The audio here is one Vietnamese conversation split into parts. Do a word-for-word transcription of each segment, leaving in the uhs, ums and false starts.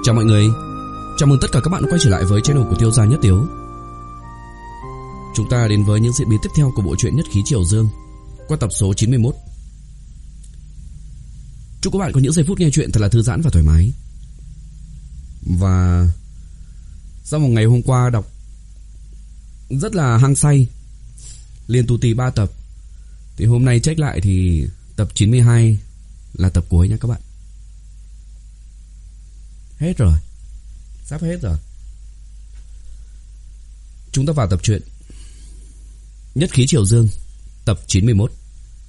Chào mọi người, chào mừng tất cả các bạn quay trở lại với channel của Tiêu Gia Nhất Tiếu. Chúng ta đến với những diễn biến tiếp theo của bộ truyện Nhất Khí Triều Dương qua tập số chín mươi mốt. Chúc các bạn có những giây phút nghe chuyện thật là thư giãn và thoải mái. Và sau một ngày hôm qua đọc rất là hăng say, liên tù tì ba tập, thì hôm nay check lại thì tập chín mươi hai là tập cuối nha các bạn. Hết rồi, sắp hết rồi. Chúng ta vào tập truyện Nhất Khí Triều Dương tập chín mươi mốt.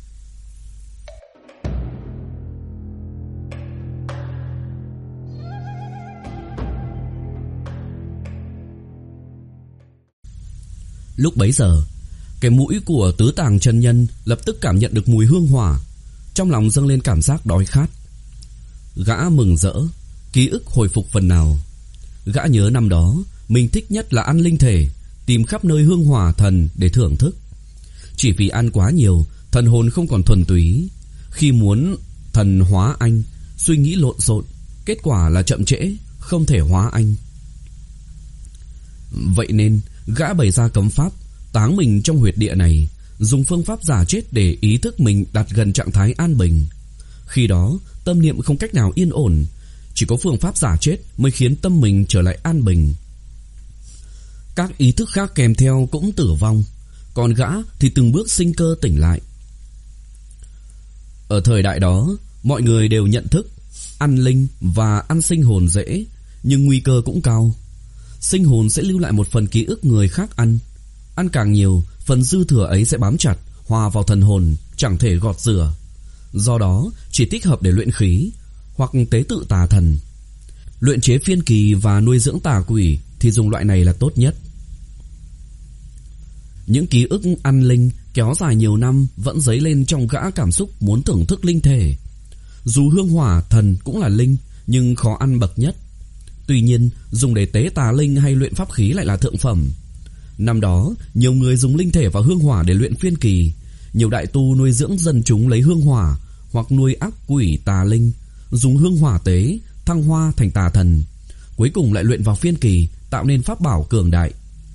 Lúc bấy giờ, cái mũi của Tứ Tàng chân nhân lập tức cảm nhận được mùi hương hỏa, trong lòng dâng lên cảm giác đói khát. Gã mừng rỡ, ký ức hồi phục phần nào. Gã nhớ năm đó mình thích nhất là ăn linh thể, tìm khắp nơi hương hỏa thần để thưởng thức. Chỉ vì ăn quá nhiều, thần hồn không còn thuần túy. Khi muốn thần hóa anh, suy nghĩ lộn xộn, kết quả là chậm trễ, không thể hóa anh. Vậy nên gã bày ra cấm pháp, táng mình trong huyệt địa này, dùng phương pháp giả chết để ý thức mình đặt gần trạng thái an bình. Khi đó tâm niệm không cách nào yên ổn, chỉ có phương pháp giả chết mới khiến tâm mình trở lại an bình. Các ý thức khác kèm theo cũng tử vong, còn gã thì từng bước sinh cơ tỉnh lại. Ở thời đại đó, mọi người đều nhận thức ăn linh và ăn sinh hồn dễ, nhưng nguy cơ cũng cao. Sinh hồn sẽ lưu lại một phần ký ức người khác ăn. Ăn càng nhiều, phần dư thừa ấy sẽ bám chặt, hòa vào thần hồn, chẳng thể gọt rửa. Do đó, chỉ thích hợp để luyện khí hoặc tế tự tà thần. Luyện chế phiên kỳ và nuôi dưỡng tà quỷ thì dùng loại này là tốt nhất. Những ký ức ăn linh kéo dài nhiều năm vẫn dấy lên trong gã cảm xúc muốn thưởng thức linh thể. Dù hương hỏa thần cũng là linh, nhưng khó ăn bậc nhất. Tuy nhiên, dùng để tế tà linh hay luyện pháp khí lại là thượng phẩm. Năm đó, nhiều người dùng linh thể và hương hỏa để luyện phiên kỳ. Nhiều đại tu nuôi dưỡng dân chúng lấy hương hỏa, hoặc nuôi ác quỷ tà linh, dùng hương hỏa tế, thăng hoa thành tà thần. Cuối cùng lại luyện vào phiên kỳ, tạo nên pháp bảo cường đại.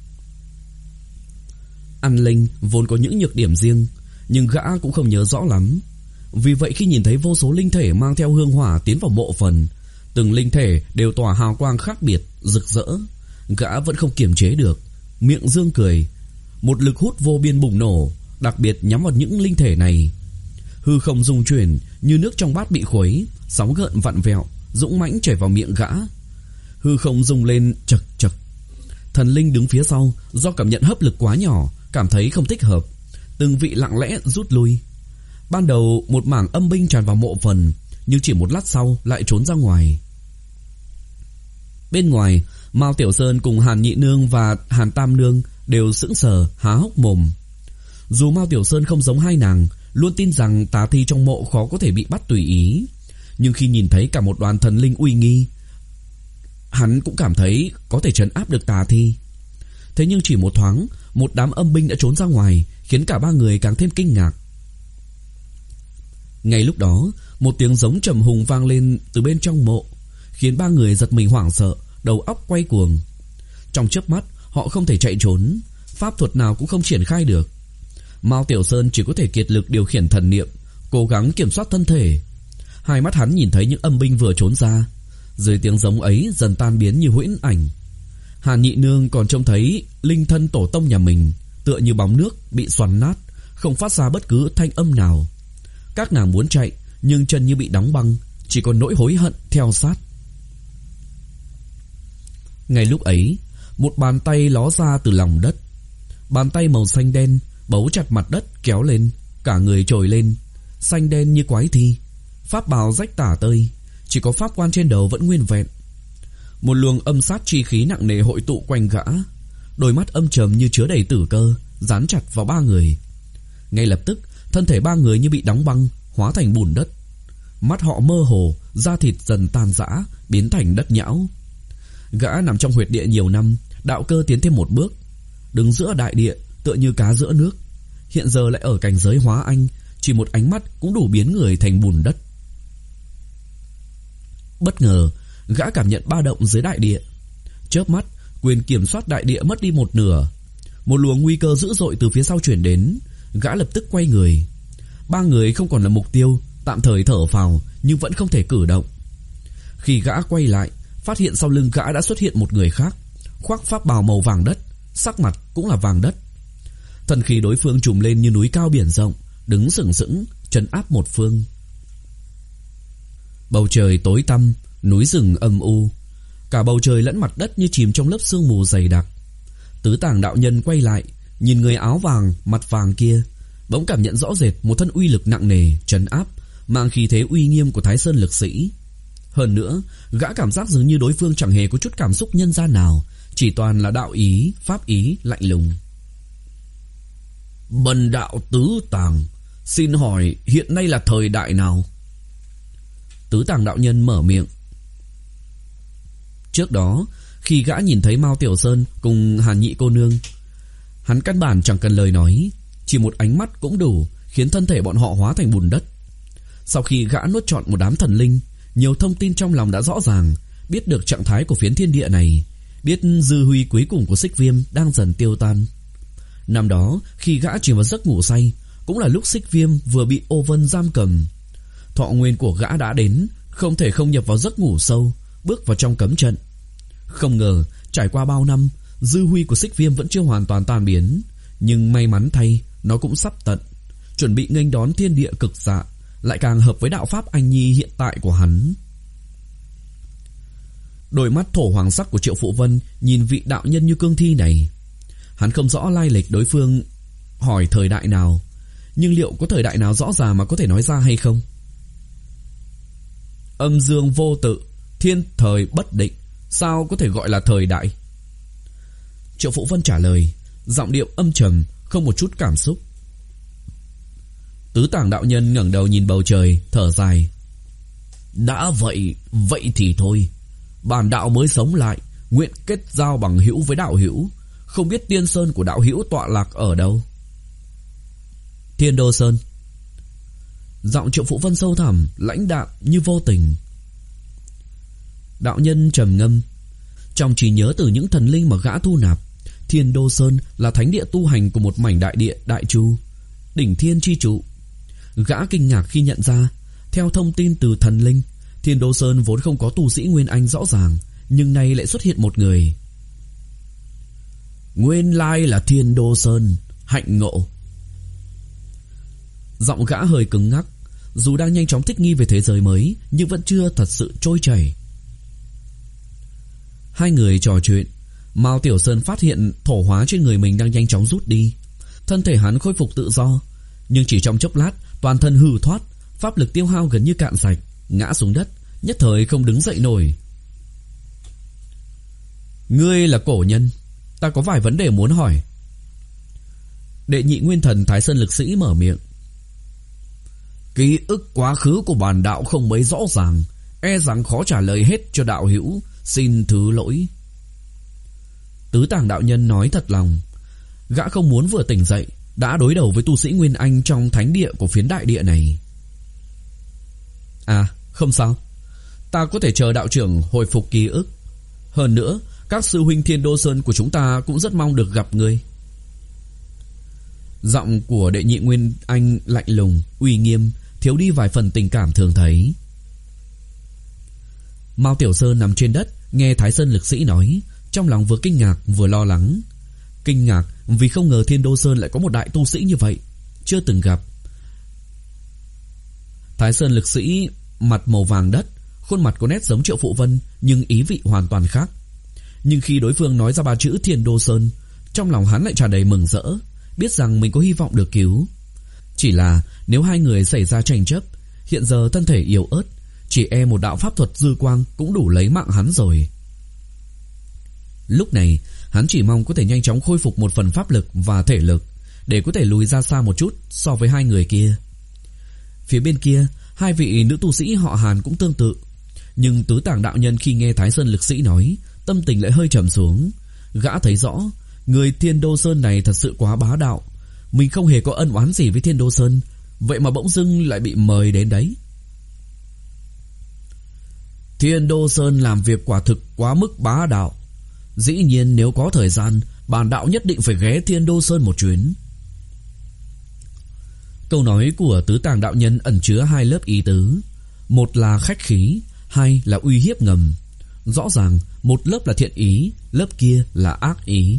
Ăn linh vốn có những nhược điểm riêng, nhưng gã cũng không nhớ rõ lắm. Vì vậy khi nhìn thấy vô số linh thể mang theo hương hỏa tiến vào mộ phần, từng linh thể đều tỏa hào quang khác biệt, rực rỡ, gã vẫn không kiềm chế được, miệng dương cười. Một lực hút vô biên bùng nổ, đặc biệt nhắm vào những linh thể này. Hư không rung chuyển như nước trong bát bị khuấy, sóng gợn vặn vẹo, dũng mãnh chảy vào miệng gã. Hư không rung lên chật chật. Thần linh đứng phía sau, do cảm nhận hấp lực quá nhỏ, cảm thấy không thích hợp, từng vị lặng lẽ rút lui. Ban đầu một mảng âm binh tràn vào mộ phần, nhưng chỉ một lát sau lại trốn ra ngoài. Bên ngoài, Mao Tiểu Sơn cùng Hàn Nhị Nương và Hàn Tam Nương đều sững sờ há hốc mồm. Dù Mao Tiểu Sơn không giống hai nàng, luôn tin rằng tà thi trong mộ khó có thể bị bắt tùy ý, nhưng khi nhìn thấy cả một đoàn thần linh uy nghi, hắn cũng cảm thấy có thể trấn áp được tà thi. Thế nhưng chỉ một thoáng, một đám âm binh đã trốn ra ngoài, khiến cả ba người càng thêm kinh ngạc. Ngay lúc đó, một tiếng giống trầm hùng vang lên từ bên trong mộ, khiến ba người giật mình hoảng sợ, đầu óc quay cuồng. Trong chớp mắt, họ không thể chạy trốn, pháp thuật nào cũng không triển khai được. Mao Tiểu Sơn chỉ có thể kiệt lực điều khiển thần niệm, cố gắng kiểm soát thân thể. Hai mắt hắn nhìn thấy những âm binh vừa trốn ra, dưới tiếng giống ấy dần tan biến như huyễn ảnh. Hàn Nhị Nương còn trông thấy linh thân tổ tông nhà mình tựa như bóng nước bị xoắn nát, không phát ra bất cứ thanh âm nào. Các nàng muốn chạy, nhưng chân như bị đóng băng, chỉ còn nỗi hối hận theo sát. Ngay lúc ấy, một bàn tay ló ra từ lòng đất. Bàn tay màu xanh đen bấu chặt mặt đất kéo lên, cả người trồi lên, xanh đen như quái thi. Pháp bào rách tả tơi, chỉ có pháp quan trên đầu vẫn nguyên vẹn. Một luồng âm sát chi khí nặng nề hội tụ quanh gã, đôi mắt âm trầm như chứa đầy tử cơ dán chặt vào ba người. Ngay lập tức, thân thể ba người như bị đóng băng, hóa thành bùn đất. Mắt họ mơ hồ, da thịt dần tan rã, biến thành đất nhão. Gã nằm trong huyệt địa nhiều năm, đạo cơ tiến thêm một bước, đứng giữa đại địa tựa như cá giữa nước. Hiện giờ lại ở cảnh giới hóa anh, chỉ một ánh mắt cũng đủ biến người thành bùn đất. Bất ngờ, gã cảm nhận ba động dưới đại địa. Chớp mắt, quyền kiểm soát đại địa mất đi một nửa. Một luồng nguy cơ dữ dội từ phía sau truyền đến, gã lập tức quay người. Ba người không còn là mục tiêu, tạm thời thở phào nhưng vẫn không thể cử động. Khi gã quay lại, phát hiện sau lưng gã đã xuất hiện một người khác, khoác pháp bào màu vàng đất, sắc mặt cũng là vàng đất. Thần khí đối phương trùm lên như núi cao biển rộng, đứng sừng sững, trấn áp một phương. Bầu trời tối tăm, núi rừng âm u, cả bầu trời lẫn mặt đất như chìm trong lớp sương mù dày đặc. Tứ Tàng đạo nhân quay lại, nhìn người áo vàng, mặt vàng kia, bỗng cảm nhận rõ rệt một thân uy lực nặng nề, trấn áp, mang khí thế uy nghiêm của Thái Sơn lực sĩ. Hơn nữa, gã cảm giác dường như đối phương chẳng hề có chút cảm xúc nhân gian nào, chỉ toàn là đạo ý, pháp ý lạnh lùng. Bần đạo Tứ Tàng, xin hỏi hiện nay là thời đại nào? Tứ Tàng đạo nhân mở miệng. Trước đó, khi gã nhìn thấy Mao Tiểu Sơn cùng Hàn Nhị cô nương, hắn căn bản chẳng cần lời nói, chỉ một ánh mắt cũng đủ khiến thân thể bọn họ hóa thành bùn đất. Sau khi gã nuốt trọn một đám thần linh, nhiều thông tin trong lòng đã rõ ràng, biết được trạng thái của phiến thiên địa này, biết dư huy cuối cùng của Xích Viêm đang dần tiêu tan. Năm đó, khi gã chìm vào giấc ngủ say, cũng là lúc Xích Viêm vừa bị Ô Vân giam cầm. Thọ nguyên của gã đã đến, không thể không nhập vào giấc ngủ sâu, bước vào trong cấm trận. Không ngờ, trải qua bao năm, dư huy của Xích Viêm vẫn chưa hoàn toàn tan biến, nhưng may mắn thay, nó cũng sắp tận, chuẩn bị nghênh đón thiên địa cực dạ, lại càng hợp với đạo pháp anh nhi hiện tại của hắn. Đôi mắt thổ hoàng sắc của Triệu Phụ Vân nhìn vị đạo nhân như cương thi này. Hắn không rõ lai lịch đối phương hỏi thời đại nào, nhưng liệu có thời đại nào rõ ràng mà có thể nói ra hay không? Âm dương vô tự, thiên thời bất định, sao có thể gọi là thời đại? Triệu Phụ Vân trả lời, giọng điệu âm trầm, không một chút cảm xúc. Tứ Tàng đạo nhân ngẩng đầu nhìn bầu trời, thở dài. Đã vậy, vậy thì thôi. Bản đạo mới sống lại, nguyện kết giao bằng hữu với đạo hữu. Không biết tiên sơn của đạo hữu tọa lạc ở đâu? Thiên Đô Sơn. Giọng Triệu Phụ Vân sâu thẳm, lãnh đạm như vô tình. Đạo nhân trầm ngâm. Trong trí nhớ từ những thần linh mà gã thu nạp, Thiên Đô Sơn là thánh địa tu hành của một mảnh đại địa đại chu, đỉnh thiên chi trụ. Gã kinh ngạc khi nhận ra, theo thông tin từ thần linh, Thiên Đô Sơn vốn không có tu sĩ Nguyên Anh rõ ràng, nhưng nay lại xuất hiện một người. Nguyên lai là Thiên Đô Sơn, hạnh ngộ. Giọng gã hơi cứng ngắc, dù đang nhanh chóng thích nghi về thế giới mới, nhưng vẫn chưa thật sự trôi chảy. Hai người trò chuyện, Mao Tiểu Sơn phát hiện thổ hóa trên người mình đang nhanh chóng rút đi. Thân thể hắn khôi phục tự do, nhưng chỉ trong chốc lát, toàn thân hư thoát, pháp lực tiêu hao gần như cạn sạch, ngã xuống đất, nhất thời không đứng dậy nổi. Ngươi là cổ nhân, ta có vài vấn đề muốn hỏi. Đệ nhị nguyên thần Thái Sơn lực sĩ mở miệng. Ký ức quá khứ của bản đạo không mấy rõ ràng, e rằng khó trả lời hết cho đạo hữu, xin thứ lỗi. Tứ Tàng đạo nhân nói thật lòng. Gã không muốn vừa tỉnh dậy đã đối đầu với tu sĩ Nguyên Anh trong thánh địa của phiến đại địa này. À, không sao, ta có thể chờ đạo trưởng hồi phục ký ức. Hơn nữa, các sư huynh Thiên Đô Sơn của chúng ta cũng rất mong được gặp ngươi. Giọng của đệ nhị Nguyên Anh lạnh lùng, uy nghiêm, thiếu đi vài phần tình cảm thường thấy. Mao Tiểu Sơn nằm trên đất, nghe Thái Sơn lực sĩ nói, trong lòng vừa kinh ngạc vừa lo lắng. Kinh ngạc vì không ngờ Thiên Đô Sơn lại có một đại tu sĩ như vậy, chưa từng gặp. Thái Sơn lực sĩ mặt màu vàng đất, khuôn mặt có nét giống Triệu Phụ Vân, nhưng ý vị hoàn toàn khác. Nhưng khi đối phương nói ra ba chữ Thiên Đô Sơn, trong lòng hắn lại tràn đầy mừng rỡ, biết rằng mình có hy vọng được cứu. Chỉ là nếu hai người xảy ra tranh chấp, hiện giờ thân thể yếu ớt, chỉ e một đạo pháp thuật dư quang cũng đủ lấy mạng hắn rồi. Lúc này, hắn chỉ mong có thể nhanh chóng khôi phục một phần pháp lực và thể lực, để có thể lùi ra xa một chút so với hai người kia. Phía bên kia, hai vị nữ tu sĩ họ Hàn cũng tương tự. Nhưng Tứ Tàng đạo nhân khi nghe Thái Sơn lực sĩ nói, tâm tình lại hơi trầm xuống. Gã thấy rõ, người Thiên Đô Sơn này thật sự quá bá đạo. Mình không hề có ân oán gì với Thiên Đô Sơn, vậy mà bỗng dưng lại bị mời đến đấy. Thiên Đô Sơn làm việc quả thực quá mức bá đạo. Dĩ nhiên nếu có thời gian, bản đạo nhất định phải ghé Thiên Đô Sơn một chuyến. Câu nói của Tứ Tàng đạo nhân ẩn chứa hai lớp ý tứ. Một là khách khí, hai là uy hiếp ngầm. Rõ ràng một lớp là thiện ý, lớp kia là ác ý.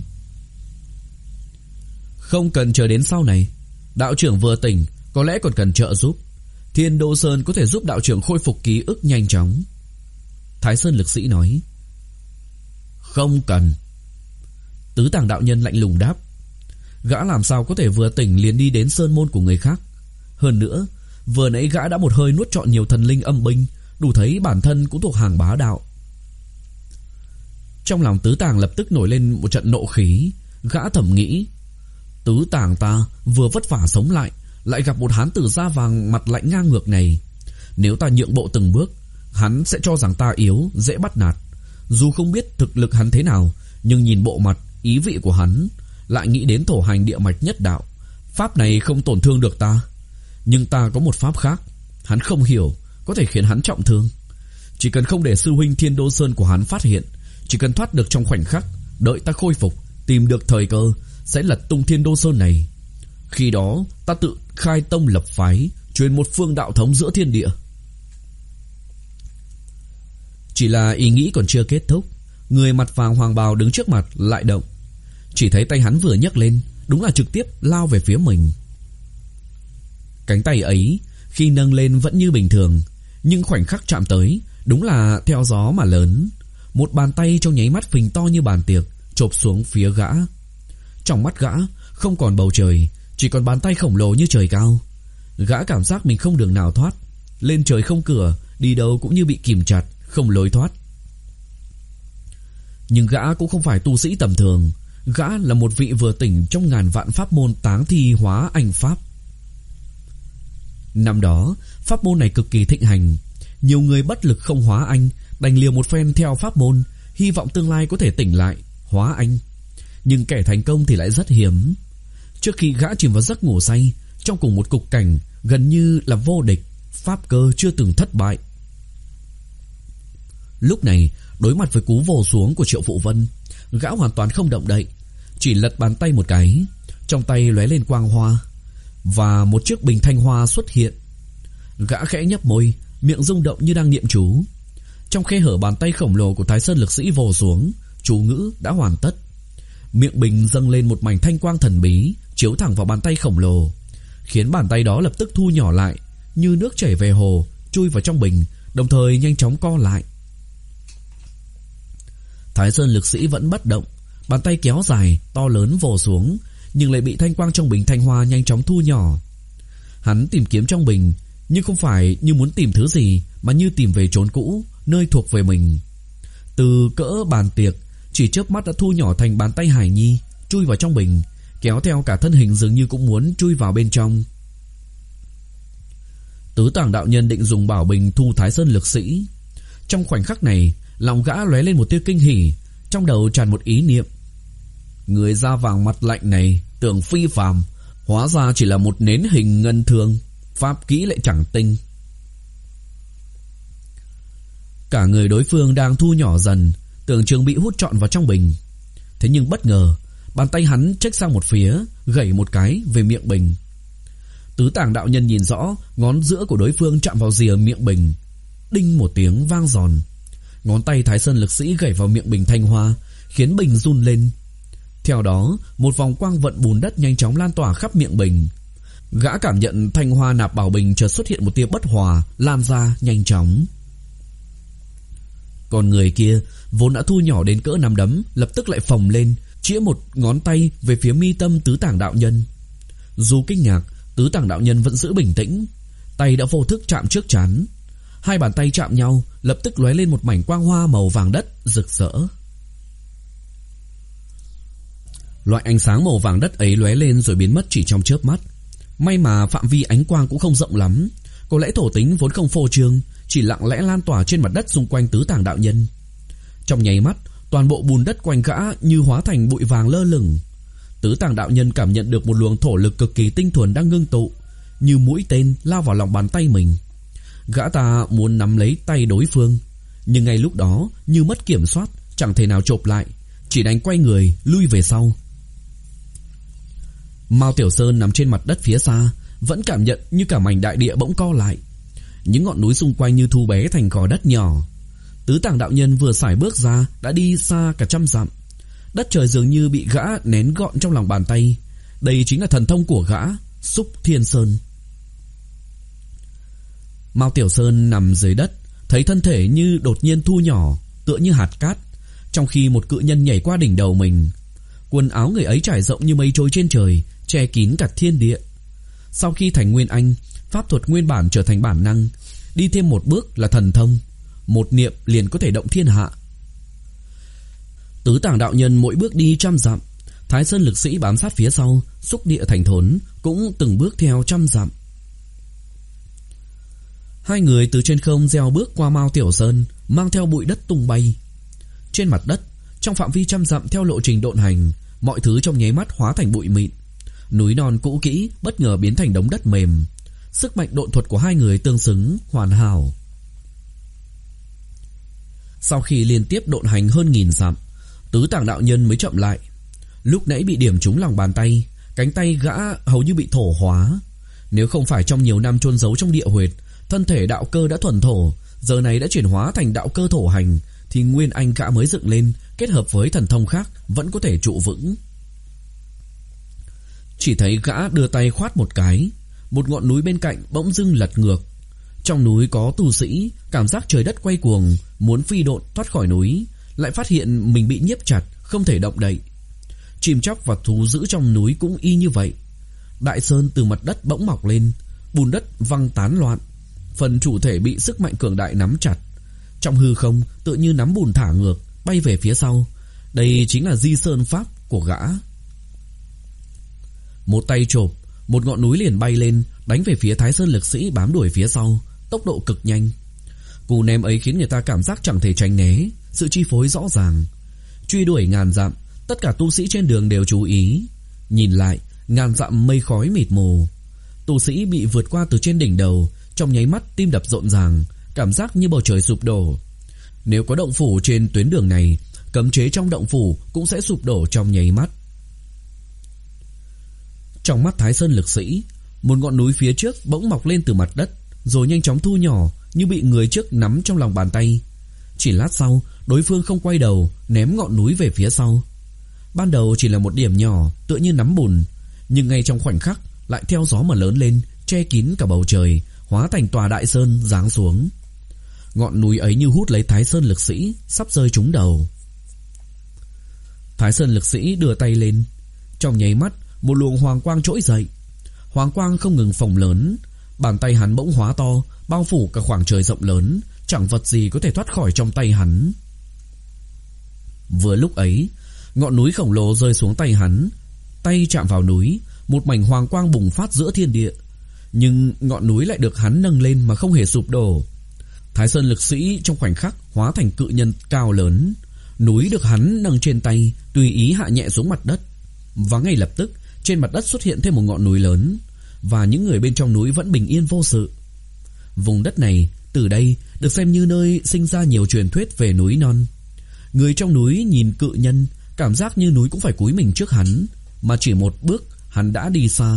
Không cần chờ đến sau này, đạo trưởng vừa tỉnh, có lẽ còn cần trợ giúp. Thiên Đô Sơn có thể giúp đạo trưởng khôi phục ký ức nhanh chóng. Thái Sơn lực sĩ nói. Không cần. Tứ Tàng đạo nhân lạnh lùng đáp. Gã làm sao có thể vừa tỉnh liền đi đến sơn môn của người khác. Hơn nữa, vừa nãy gã đã một hơi nuốt trọn nhiều thần linh âm binh, đủ thấy bản thân cũng thuộc hàng bá đạo. Trong lòng Tứ Tàng lập tức nổi lên một trận nộ khí. Gã thầm nghĩ, Tứ Tàng ta vừa vất vả sống lại, lại gặp một hán tử da vàng mặt lạnh ngang ngược này. Nếu ta nhượng bộ từng bước, hắn sẽ cho rằng ta yếu, dễ bắt nạt. Dù không biết thực lực hắn thế nào, nhưng nhìn bộ mặt, ý vị của hắn, lại nghĩ đến thổ hành địa mạch nhất đạo. Pháp này không tổn thương được ta, nhưng ta có một pháp khác, hắn không hiểu, có thể khiến hắn trọng thương. Chỉ cần không để sư huynh Thiên Đô Sơn của hắn phát hiện, chỉ cần thoát được trong khoảnh khắc, đợi ta khôi phục, tìm được thời cơ, sẽ lật tung Thiên Đô Sơn này. Khi đó ta tự khai tông lập phái, truyền một phương đạo thống giữa thiên địa. Chỉ là ý nghĩ còn chưa kết thúc, người mặt vàng hoàng bào đứng trước mặt lại động. Chỉ thấy tay hắn vừa nhấc lên, đúng là trực tiếp lao về phía mình. Cánh tay ấy khi nâng lên vẫn như bình thường, nhưng khoảnh khắc chạm tới, đúng là theo gió mà lớn. Một bàn tay trong nháy mắt phình to như bàn tiệc chộp xuống phía gã. Trong mắt gã không còn bầu trời, chỉ còn bàn tay khổng lồ như trời cao. Gã cảm giác mình không đường nào thoát, lên trời không cửa, đi đâu cũng như bị kìm chặt, không lối thoát. Nhưng gã cũng không phải tu sĩ tầm thường. Gã là một vị vừa tỉnh trong ngàn vạn pháp môn táng thi hóa anh pháp. Năm đó pháp môn này cực kỳ thịnh hành, nhiều người bất lực không hóa anh, đành liều một phen theo pháp môn, hy vọng tương lai có thể tỉnh lại, hóa anh. Nhưng kẻ thành công thì lại rất hiếm. Trước khi gã chìm vào giấc ngủ say, trong cùng một cục cảnh gần như là vô địch, pháp cơ chưa từng thất bại. Lúc này đối mặt với cú vồ xuống của Triệu Phụ Vân, gã hoàn toàn không động đậy, chỉ lật bàn tay một cái, trong tay lóe lên quang hoa, và một chiếc bình thanh hoa xuất hiện. Gã khẽ nhấp môi, miệng rung động như đang niệm chú. Trong khe hở bàn tay khổng lồ của Thái Sơn lực sĩ vồ xuống, chú ngữ đã hoàn tất. Miệng bình dâng lên một mảnh thanh quang thần bí, chiếu thẳng vào bàn tay khổng lồ, khiến bàn tay đó lập tức thu nhỏ lại, như nước chảy về hồ, chui vào trong bình, đồng thời nhanh chóng co lại. Thái Sơn lực sĩ vẫn bất động, bàn tay kéo dài, to lớn vồ xuống, nhưng lại bị thanh quang trong bình thanh hoa nhanh chóng thu nhỏ. Hắn tìm kiếm trong bình, nhưng không phải như muốn tìm thứ gì, mà như tìm về chốn cũ, nơi thuộc về mình. Từ cỡ bàn tiệc, chỉ chớp mắt đã thu nhỏ thành bàn tay Hải Nhi, chui vào trong bình, kéo theo cả thân hình dường như cũng muốn chui vào bên trong. Tứ Tàng đạo nhân định dùng bảo bình thu Thái Sơn lực sĩ. Trong khoảnh khắc này, lòng gã lóe lên một tia kinh hỉ, trong đầu tràn một ý niệm. Người da vàng mặt lạnh này tưởng phi phàm, hóa ra chỉ là một nến hình ngân thường, pháp kỹ lại chẳng tinh. Cả người đối phương đang thu nhỏ dần, tưởng chừng bị hút trọn vào trong bình. Thế nhưng bất ngờ, bàn tay hắn chếch sang một phía, gẩy một cái về miệng bình. Tứ Tàng đạo nhân nhìn rõ, ngón giữa của đối phương chạm vào rìa miệng bình. Đinh một tiếng vang giòn. Ngón tay Thái Sơn lực sĩ gẩy vào miệng bình thanh hoa, khiến bình run lên. Theo đó, một vòng quang vận bùn đất nhanh chóng lan tỏa khắp miệng bình. Gã cảm nhận thanh hoa nạp bảo bình chợt xuất hiện một tia bất hòa, lan ra nhanh chóng. Còn người kia vốn đã thu nhỏ đến cỡ nắm đấm, lập tức lại phồng lên, chĩa một ngón tay về phía mi tâm Tứ Tàng đạo nhân. Dù kinh ngạc, Tứ Tàng đạo nhân vẫn giữ bình tĩnh, tay đã vô thức chạm trước trán. Hai bàn tay chạm nhau, lập tức lóe lên một mảnh quang hoa màu vàng đất rực rỡ. Loại ánh sáng màu vàng đất ấy lóe lên rồi biến mất chỉ trong chớp mắt. May mà phạm vi ánh quang cũng không rộng lắm, có lẽ thổ tính vốn không phô trương, chỉ lặng lẽ lan tỏa trên mặt đất xung quanh Tứ Tàng đạo nhân. Trong nháy mắt, toàn bộ bùn đất quanh gã như hóa thành bụi vàng lơ lửng. Tứ Tàng đạo nhân cảm nhận được một luồng thổ lực cực kỳ tinh thuần đang ngưng tụ, như mũi tên lao vào lòng bàn tay mình. Gã ta muốn nắm lấy tay đối phương, Nhưng ngay lúc đó như mất kiểm soát, chẳng thể nào chộp lại, chỉ đành quay người lui về sau. Mao Tiểu Sơn nằm trên mặt đất phía xa, vẫn cảm nhận như cả mảnh đại địa bỗng co lại. Những ngọn núi xung quanh như thu bé thành gò đất nhỏ. Tứ Tàng đạo nhân vừa sải bước ra đã đi xa cả trăm dặm. Đất trời dường như bị gã nén gọn trong lòng bàn tay. Đây chính là thần thông của gã, Xúc Thiên Sơn. Mao Tiểu Sơn nằm dưới đất, thấy thân thể như đột nhiên thu nhỏ, tựa như hạt cát, trong khi một cự nhân nhảy qua đỉnh đầu mình. Quần áo người ấy trải rộng như mây trôi trên trời, che kín cả thiên địa. Sau khi thành Nguyên Anh, pháp thuật nguyên bản trở thành bản năng, đi thêm một bước là thần thông, một niệm liền có thể động thiên hạ. Tứ Tàng đạo nhân mỗi bước đi trăm dặm, Thái Sơn lực sĩ bám sát phía sau, xúc địa thành thốn cũng từng bước theo trăm dặm. Hai người từ trên không gieo bước qua Mao Tiểu Sơn, mang theo bụi đất tung bay. Trên mặt đất, trong phạm vi trăm dặm theo lộ trình độn hành, mọi thứ trong nháy mắt hóa thành bụi mịn. Núi non cũ kỹ bất ngờ biến thành đống đất mềm. Sức mạnh độn thuật của hai người tương xứng, hoàn hảo. Sau khi liên tiếp độn hành hơn nghìn dặm, Tứ Tàng đạo nhân mới chậm lại. Lúc nãy bị điểm trúng lòng bàn tay, cánh tay gã hầu như bị thổ hóa. Nếu không phải trong nhiều năm chôn giấu trong địa huyệt, thân thể đạo cơ đã thuần thổ, giờ này đã chuyển hóa thành đạo cơ thổ hành, thì Nguyên Anh gã mới dựng lên, kết hợp với thần thông khác vẫn có thể trụ vững. Chỉ thấy gã đưa tay khoát một cái, một ngọn núi bên cạnh bỗng dưng lật ngược. Trong núi có tu sĩ, cảm giác trời đất quay cuồng, muốn phi độn thoát khỏi núi, lại phát hiện mình bị nhiếp chặt, không thể động đậy. Chim chóc và thú dữ trong núi cũng y như vậy. Đại sơn từ mặt đất bỗng mọc lên, bùn đất văng tán loạn, phần chủ thể bị sức mạnh cường đại nắm chặt. Trong hư không tự như nắm bùn thả ngược, bay về phía sau. Đây chính là di sơn pháp của gã. Một tay chộp, một ngọn núi liền bay lên, đánh về phía Thái Sơn lực sĩ bám đuổi phía sau, tốc độ cực nhanh. Cú ném ấy khiến người ta cảm giác chẳng thể tránh né, sự chi phối rõ ràng. Truy đuổi ngàn dặm, tất cả tu sĩ trên đường đều chú ý. Nhìn lại, ngàn dặm mây khói mịt mù. Tu sĩ bị vượt qua từ trên đỉnh đầu, trong nháy mắt tim đập rộn ràng, cảm giác như bầu trời sụp đổ. Nếu có động phủ trên tuyến đường này, cấm chế trong động phủ cũng sẽ sụp đổ trong nháy mắt. Trong mắt Thái Sơn lực sĩ, một ngọn núi phía trước bỗng mọc lên từ mặt đất, rồi nhanh chóng thu nhỏ như bị người trước nắm trong lòng bàn tay. Chỉ lát sau, đối phương không quay đầu, ném ngọn núi về phía sau. Ban đầu chỉ là một điểm nhỏ, tựa như nắm bùn, nhưng ngay trong khoảnh khắc lại theo gió mà lớn lên, che kín cả bầu trời, hóa thành tòa đại sơn giáng xuống. Ngọn núi ấy như hút lấy Thái Sơn lực sĩ, sắp rơi trúng đầu. Thái Sơn lực sĩ đưa tay lên, trong nháy mắt một luồng hoàng quang trỗi dậy. Hoàng quang không ngừng phồng lớn, bàn tay hắn bỗng hóa to, bao phủ cả khoảng trời rộng lớn, chẳng vật gì có thể thoát khỏi trong tay hắn. Vừa lúc ấy, ngọn núi khổng lồ rơi xuống tay hắn, tay chạm vào núi, một mảnh hoàng quang bùng phát giữa thiên địa. Nhưng ngọn núi lại được hắn nâng lên mà không hề sụp đổ. Thái Sơn lực sĩ trong khoảnh khắc hóa thành cự nhân cao lớn. Núi được hắn nâng trên tay, tùy ý hạ nhẹ xuống mặt đất. Và ngay lập tức, trên mặt đất xuất hiện thêm một ngọn núi lớn, và những người bên trong núi vẫn bình yên vô sự. Vùng đất này từ đây được xem như nơi sinh ra nhiều truyền thuyết về núi non. Người trong núi nhìn cự nhân, cảm giác như núi cũng phải cúi mình trước hắn, mà chỉ một bước hắn đã đi xa.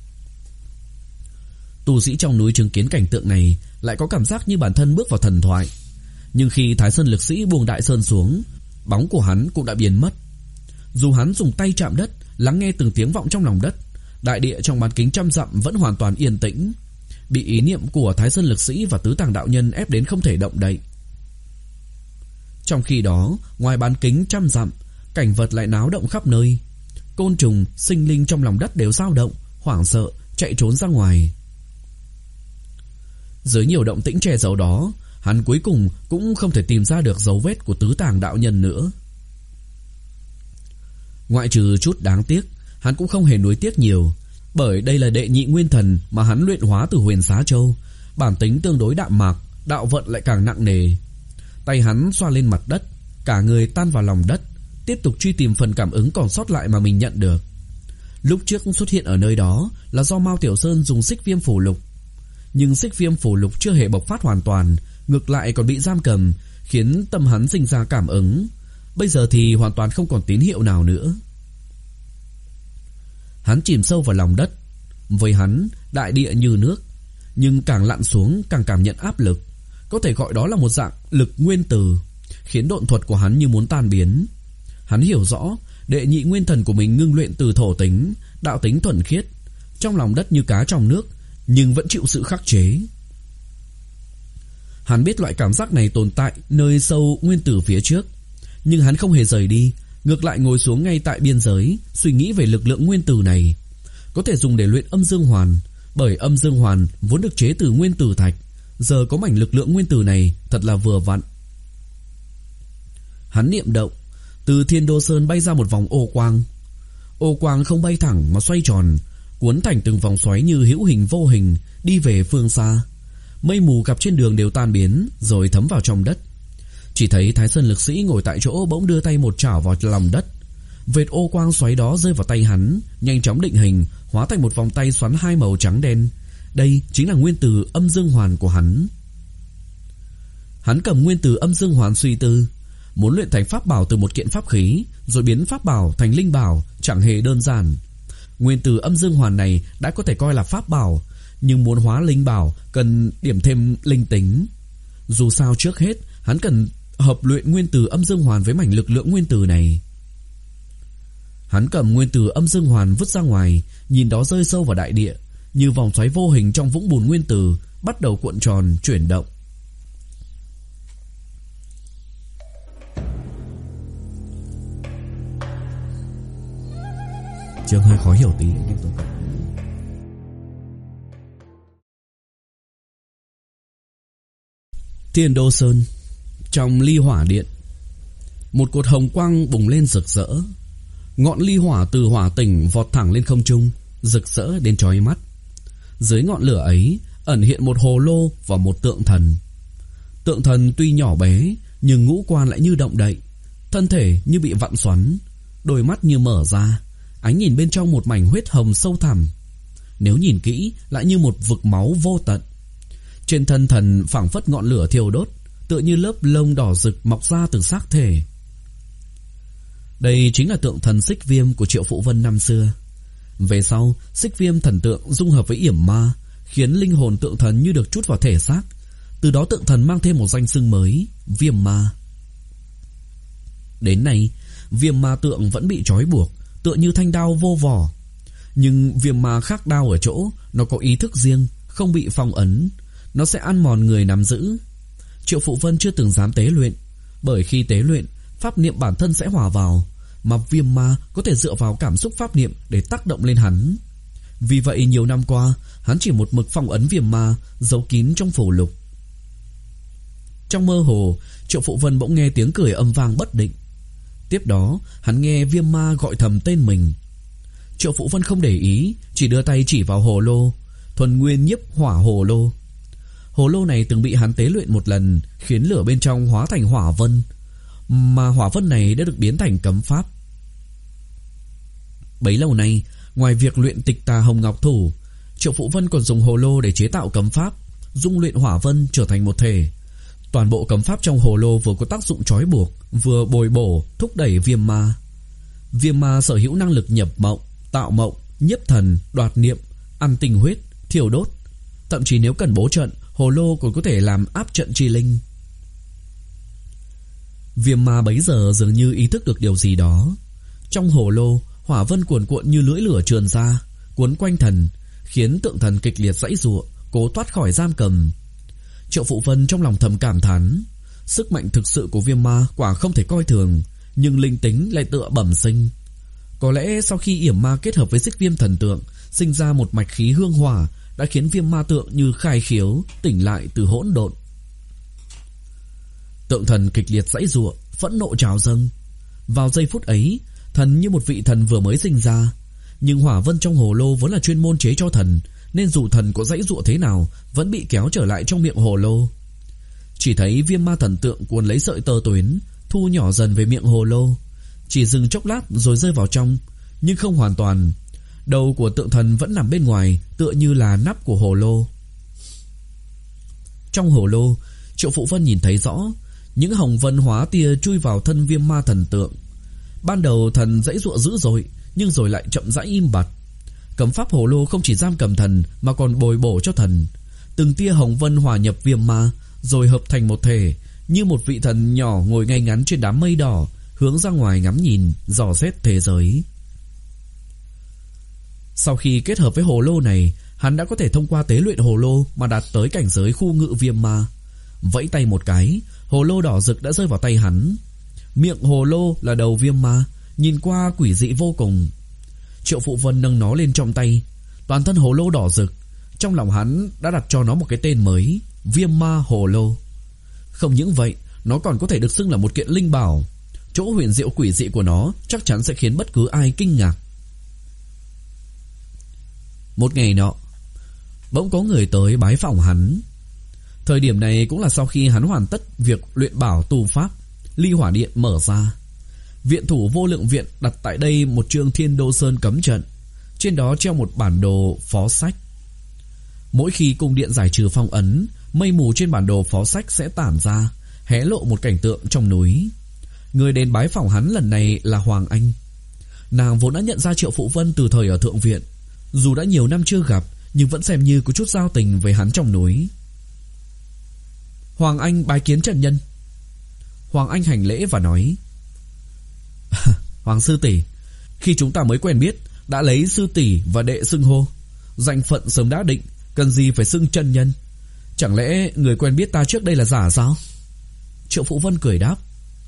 Tu sĩ trong núi chứng kiến cảnh tượng này lại có cảm giác như bản thân bước vào thần thoại. Nhưng khi Thái Sơn lực sĩ buông đại sơn xuống, bóng của hắn cũng đã biến mất. Dù hắn dùng tay chạm đất, lắng nghe từng tiếng vọng trong lòng đất, đại địa trong bán kính trăm dặm vẫn hoàn toàn yên tĩnh, bị ý niệm của Thái Sơn lực sĩ và Tứ Tàng đạo nhân ép đến không thể động đậy. Trong khi đó, ngoài bán kính trăm dặm, cảnh vật lại náo động khắp nơi. Côn trùng, sinh linh trong lòng đất đều dao động, hoảng sợ, chạy trốn ra ngoài. Dưới nhiều động tĩnh che giấu đó, hắn cuối cùng cũng không thể tìm ra được dấu vết của Tứ Tàng đạo nhân nữa. Ngoại trừ chút đáng tiếc, hắn cũng không hề nuối tiếc nhiều, bởi đây là đệ nhị nguyên thần mà hắn luyện hóa từ Huyền Xá Châu, bản tính tương đối đạm mạc, đạo vận lại càng nặng nề. Tay hắn xoa lên mặt đất, cả người tan vào lòng đất, tiếp tục truy tìm phần cảm ứng còn sót lại mà mình nhận được. Lúc trước xuất hiện ở nơi đó là do Mao Tiểu Sơn dùng xích viêm phù lục, nhưng xích viêm phù lục chưa hề bộc phát hoàn toàn, ngược lại còn bị giam cầm, khiến tâm hắn sinh ra cảm ứng. Bây giờ thì hoàn toàn không còn tín hiệu nào nữa. Hắn chìm sâu vào lòng đất. Với hắn, đại địa như nước, nhưng càng lặn xuống càng cảm nhận áp lực. Có thể gọi đó là một dạng lực nguyên tử, khiến độn thuật của hắn như muốn tan biến. Hắn hiểu rõ đệ nhị nguyên thần của mình ngưng luyện từ thổ tính, đạo tính thuần khiết, trong lòng đất như cá trong nước, nhưng vẫn chịu sự khắc chế. Hắn biết loại cảm giác này tồn tại nơi sâu nguyên tử phía trước, nhưng hắn không hề rời đi, ngược lại ngồi xuống ngay tại biên giới, suy nghĩ về lực lượng nguyên tử này. Có thể dùng để luyện âm dương hoàn, bởi âm dương hoàn vốn được chế từ nguyên tử thạch, giờ có mảnh lực lượng nguyên tử này thật là vừa vặn. Hắn niệm động, từ Thiên Đô Sơn bay ra một vòng ô quang. Ô quang không bay thẳng mà xoay tròn, cuốn thành từng vòng xoáy như hữu hình vô hình, đi về phương xa. Mây mù gặp trên đường đều tan biến, rồi thấm vào trong đất. Chỉ thấy Thái Sơn lực sĩ ngồi tại chỗ bỗng đưa tay một chảo vào lòng đất. Vệt ô quang xoáy đó rơi vào tay hắn, nhanh chóng định hình, hóa thành một vòng tay xoắn hai màu trắng đen. Đây chính là nguyên tử âm dương hoàn của hắn. Hắn cầm nguyên tử âm dương hoàn suy tư, muốn luyện thành pháp bảo từ một kiện pháp khí, rồi biến pháp bảo thành linh bảo chẳng hề đơn giản. Nguyên tử âm dương hoàn này đã có thể coi là pháp bảo, nhưng muốn hóa linh bảo cần điểm thêm linh tính. Dù sao trước hết hắn cần hợp luyện nguyên tử âm dương hoàn với mảnh lực lượng nguyên tử này. Hắn cầm nguyên tử âm dương hoàn vứt ra ngoài, nhìn đó rơi sâu vào đại địa, như vòng xoáy vô hình trong vũng bùn nguyên tử, bắt đầu cuộn tròn chuyển động. Chương hơi khó hiểu tí. Thiên Đô Sơn, trong ly hỏa điện, một cột hồng quang bùng lên rực rỡ. Ngọn ly hỏa từ hỏa tỉnh vọt thẳng lên không trung, rực rỡ đến chói mắt. Dưới ngọn lửa ấy ẩn hiện một hồ lô và một tượng thần. Tượng thần tuy nhỏ bé, nhưng ngũ quan lại như động đậy, thân thể như bị vặn xoắn, đôi mắt như mở ra, ánh nhìn bên trong một mảnh huyết hồng sâu thẳm. Nếu nhìn kỹ lại như một vực máu vô tận. Trên thân thần phảng phất ngọn lửa thiêu đốt, tựa như lớp lông đỏ rực mọc ra từ xác thể. Đây chính là tượng thần Xích Viêm của Triệu Phụ Vân năm xưa. Về sau, Xích Viêm thần tượng dung hợp với yểm ma, khiến linh hồn tượng thần như được trút vào thể xác. Từ đó tượng thần mang thêm một danh xưng mới, Viêm Ma. Đến nay, Viêm Ma tượng vẫn bị trói buộc, tựa như thanh đao vô vỏ. Nhưng Viêm Ma khác đao ở chỗ nó có ý thức riêng, không bị phong ấn. Nó sẽ ăn mòn người nắm giữ. Triệu Phụ Vân chưa từng dám tế luyện, bởi khi tế luyện, pháp niệm bản thân sẽ hòa vào, mà Viêm Ma có thể dựa vào cảm xúc pháp niệm để tác động lên hắn. Vì vậy nhiều năm qua, hắn chỉ một mực phong ấn Viêm Ma, giấu kín trong phù lục. Trong mơ hồ, Triệu Phụ Vân bỗng nghe tiếng cười âm vang bất định. Tiếp đó, hắn nghe Viêm Ma gọi thầm tên mình. Triệu Phụ Vân không để ý, chỉ đưa tay chỉ vào hồ lô, thuần nguyên nhiếp hỏa hồ lô. Hồ lô này từng bị hắn tế luyện một lần, khiến lửa bên trong hóa thành hỏa vân, mà hỏa vân này đã được biến thành cấm pháp. Bấy lâu nay, ngoài việc luyện Tịch Tà Hồng Ngọc Thủ, Triệu Phụ Vân còn dùng hồ lô để chế tạo cấm pháp, dung luyện hỏa vân trở thành một thể. Toàn bộ cấm pháp trong hồ lô vừa có tác dụng trói buộc, vừa bồi bổ, thúc đẩy Viêm Ma. Viêm Ma sở hữu năng lực nhập mộng, tạo mộng, nhiếp thần, đoạt niệm, ăn tinh huyết, thiêu đốt. Thậm chí nếu cần bố trận, hồ lô còn có thể làm áp trận chi linh. Viêm Ma bấy giờ dường như ý thức được điều gì đó. Trong hồ lô, hỏa vân cuồn cuộn như lưỡi lửa trườn ra, cuốn quanh thần, khiến tượng thần kịch liệt giãy giụa, cố thoát khỏi giam cầm. Triệu Phụ Vân trong lòng thầm cảm thán, sức mạnh thực sự của Viêm Ma quả không thể coi thường, nhưng linh tính lại tựa bẩm sinh. Có lẽ sau khi yểm ma kết hợp với Xích Viêm thần tượng, sinh ra một mạch khí hương hỏa, đã khiến Viêm Ma tượng như khai khiếu, tỉnh lại từ hỗn độn. Tượng thần kịch liệt giãy giụa, phẫn nộ trào dâng. Vào giây phút ấy, thần như một vị thần vừa mới sinh ra. Nhưng hỏa vân trong hồ lô vốn là chuyên môn chế cho thần, nên dù thần có giãy giụa thế nào, vẫn bị kéo trở lại trong miệng hồ lô. Chỉ thấy Viêm Ma thần tượng cuốn lấy sợi tơ tuyến, thu nhỏ dần về miệng hồ lô, chỉ dừng chốc lát rồi rơi vào trong, nhưng không hoàn toàn. Đầu của tượng thần vẫn nằm bên ngoài, tựa như là nắp của hồ lô. Trong hồ lô, Triệu Phụ Vân nhìn thấy rõ, Những hồng vân hóa tia chui vào thân Viêm Ma thần tượng. Ban đầu thần giãy giụa dữ dội, nhưng rồi lại chậm rãi im bặt. Cấm pháp hồ lô không chỉ giam cầm thần mà còn bồi bổ cho thần. Từng tia hồng vân hòa nhập Viêm Ma, rồi hợp thành một thể, như một vị thần nhỏ ngồi ngay ngắn trên đám mây đỏ, hướng ra ngoài ngắm nhìn, dò xét thế giới. Sau khi kết hợp với hồ lô này, hắn đã có thể thông qua tế luyện hồ lô mà đạt tới cảnh giới khu ngự Viêm Ma. Vẫy tay một cái, hồ lô đỏ rực đã rơi vào tay hắn. Miệng hồ lô là đầu Viêm Ma, nhìn qua quỷ dị vô cùng. Triệu Phụ Vân nâng nó lên trong tay. Toàn thân hồ lô đỏ rực. Trong lòng hắn đã đặt cho nó một cái tên mới, Viêm Ma hồ lô. Không những vậy, nó còn có thể được xưng là một kiện linh bảo. Chỗ huyền diệu quỷ dị của nó chắc chắn sẽ khiến bất cứ ai kinh ngạc. Một ngày nọ, bỗng có người tới bái phỏng hắn. Thời điểm này cũng là sau khi hắn hoàn tất việc luyện bảo tu pháp. Ly Hỏa Điện mở ra. Viện thủ Vô Lượng Viện đặt tại đây một chương Thiên Đô Sơn cấm trận. Trên đó treo một bản đồ phó sách. Mỗi khi cung điện giải trừ phong ấn, mây mù trên bản đồ phó sách sẽ tản ra, hé lộ một cảnh tượng trong núi. Người đến bái phỏng hắn lần này là Hoàng Anh. Nàng vốn đã nhận ra Triệu Phụ Vân từ thời ở Thượng Viện. Dù đã nhiều năm chưa gặp, nhưng vẫn xem như có chút giao tình với hắn trong núi. Hoàng Anh bái kiến Trần Nhân. Hoàng Anh hành lễ và nói: Hoàng sư tỷ, khi chúng ta mới quen biết đã lấy sư tỷ và đệ xưng hô, danh phận sớm đã định, cần gì phải xưng chân nhân. Chẳng lẽ người quen biết ta trước đây là giả sao? Triệu Phụ Vân cười đáp.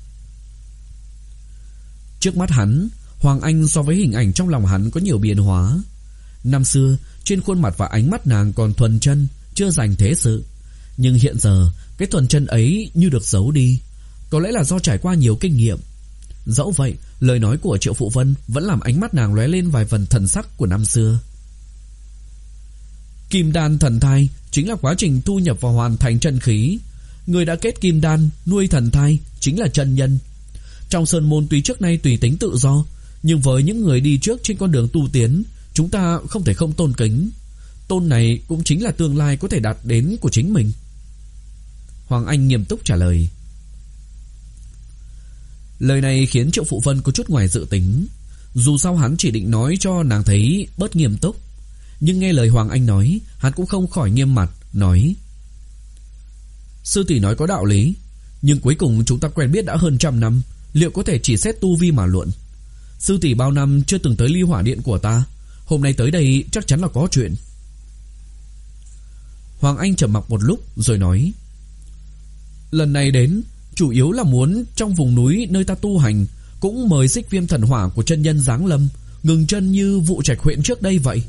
Trước mắt hắn, Hoàng Anh so với hình ảnh trong lòng hắn có nhiều biến hóa. Năm xưa, trên khuôn mặt và ánh mắt nàng còn thuần chân, chưa dành thế sự. Nhưng hiện giờ, cái thuần chân ấy như được giấu đi. Có lẽ là do trải qua nhiều kinh nghiệm. Dẫu vậy, lời nói của Triệu Phụ Vân vẫn làm ánh mắt nàng lóe lên vài phần thần sắc của năm xưa. Kim đan thần thai chính là quá trình thu nhập và hoàn thành chân khí. Người đã kết kim đan, nuôi thần thai chính là chân nhân. Trong sơn môn tuy trước nay tùy tính tự do, nhưng với những người đi trước trên con đường tu tiến, chúng ta không thể không tôn kính. Tôn này cũng chính là tương lai có thể đạt đến của chính mình. Hoàng Anh nghiêm túc trả lời. Lời này khiến Triệu Phụ Vân có chút ngoài dự tính. Dù sao hắn chỉ định nói cho nàng thấy bớt nghiêm túc, nhưng nghe lời Hoàng Anh nói, hắn cũng không khỏi nghiêm mặt, nói: Sư tỷ nói có đạo lý, nhưng cuối cùng chúng ta quen biết đã hơn trăm năm, liệu có thể chỉ xét tu vi mà luận? Sư tỷ bao năm chưa từng tới Ly Hỏa Điện của ta, hôm nay tới đây chắc chắn là có chuyện. Hoàng Anh trầm mặc một lúc rồi nói: Lần này đến chủ yếu là muốn trong vùng núi nơi ta tu hành cũng mời Xích Viêm thần hỏa của chân nhân giáng lâm, ngừng chân như Vụ Trạch huyện trước đây vậy.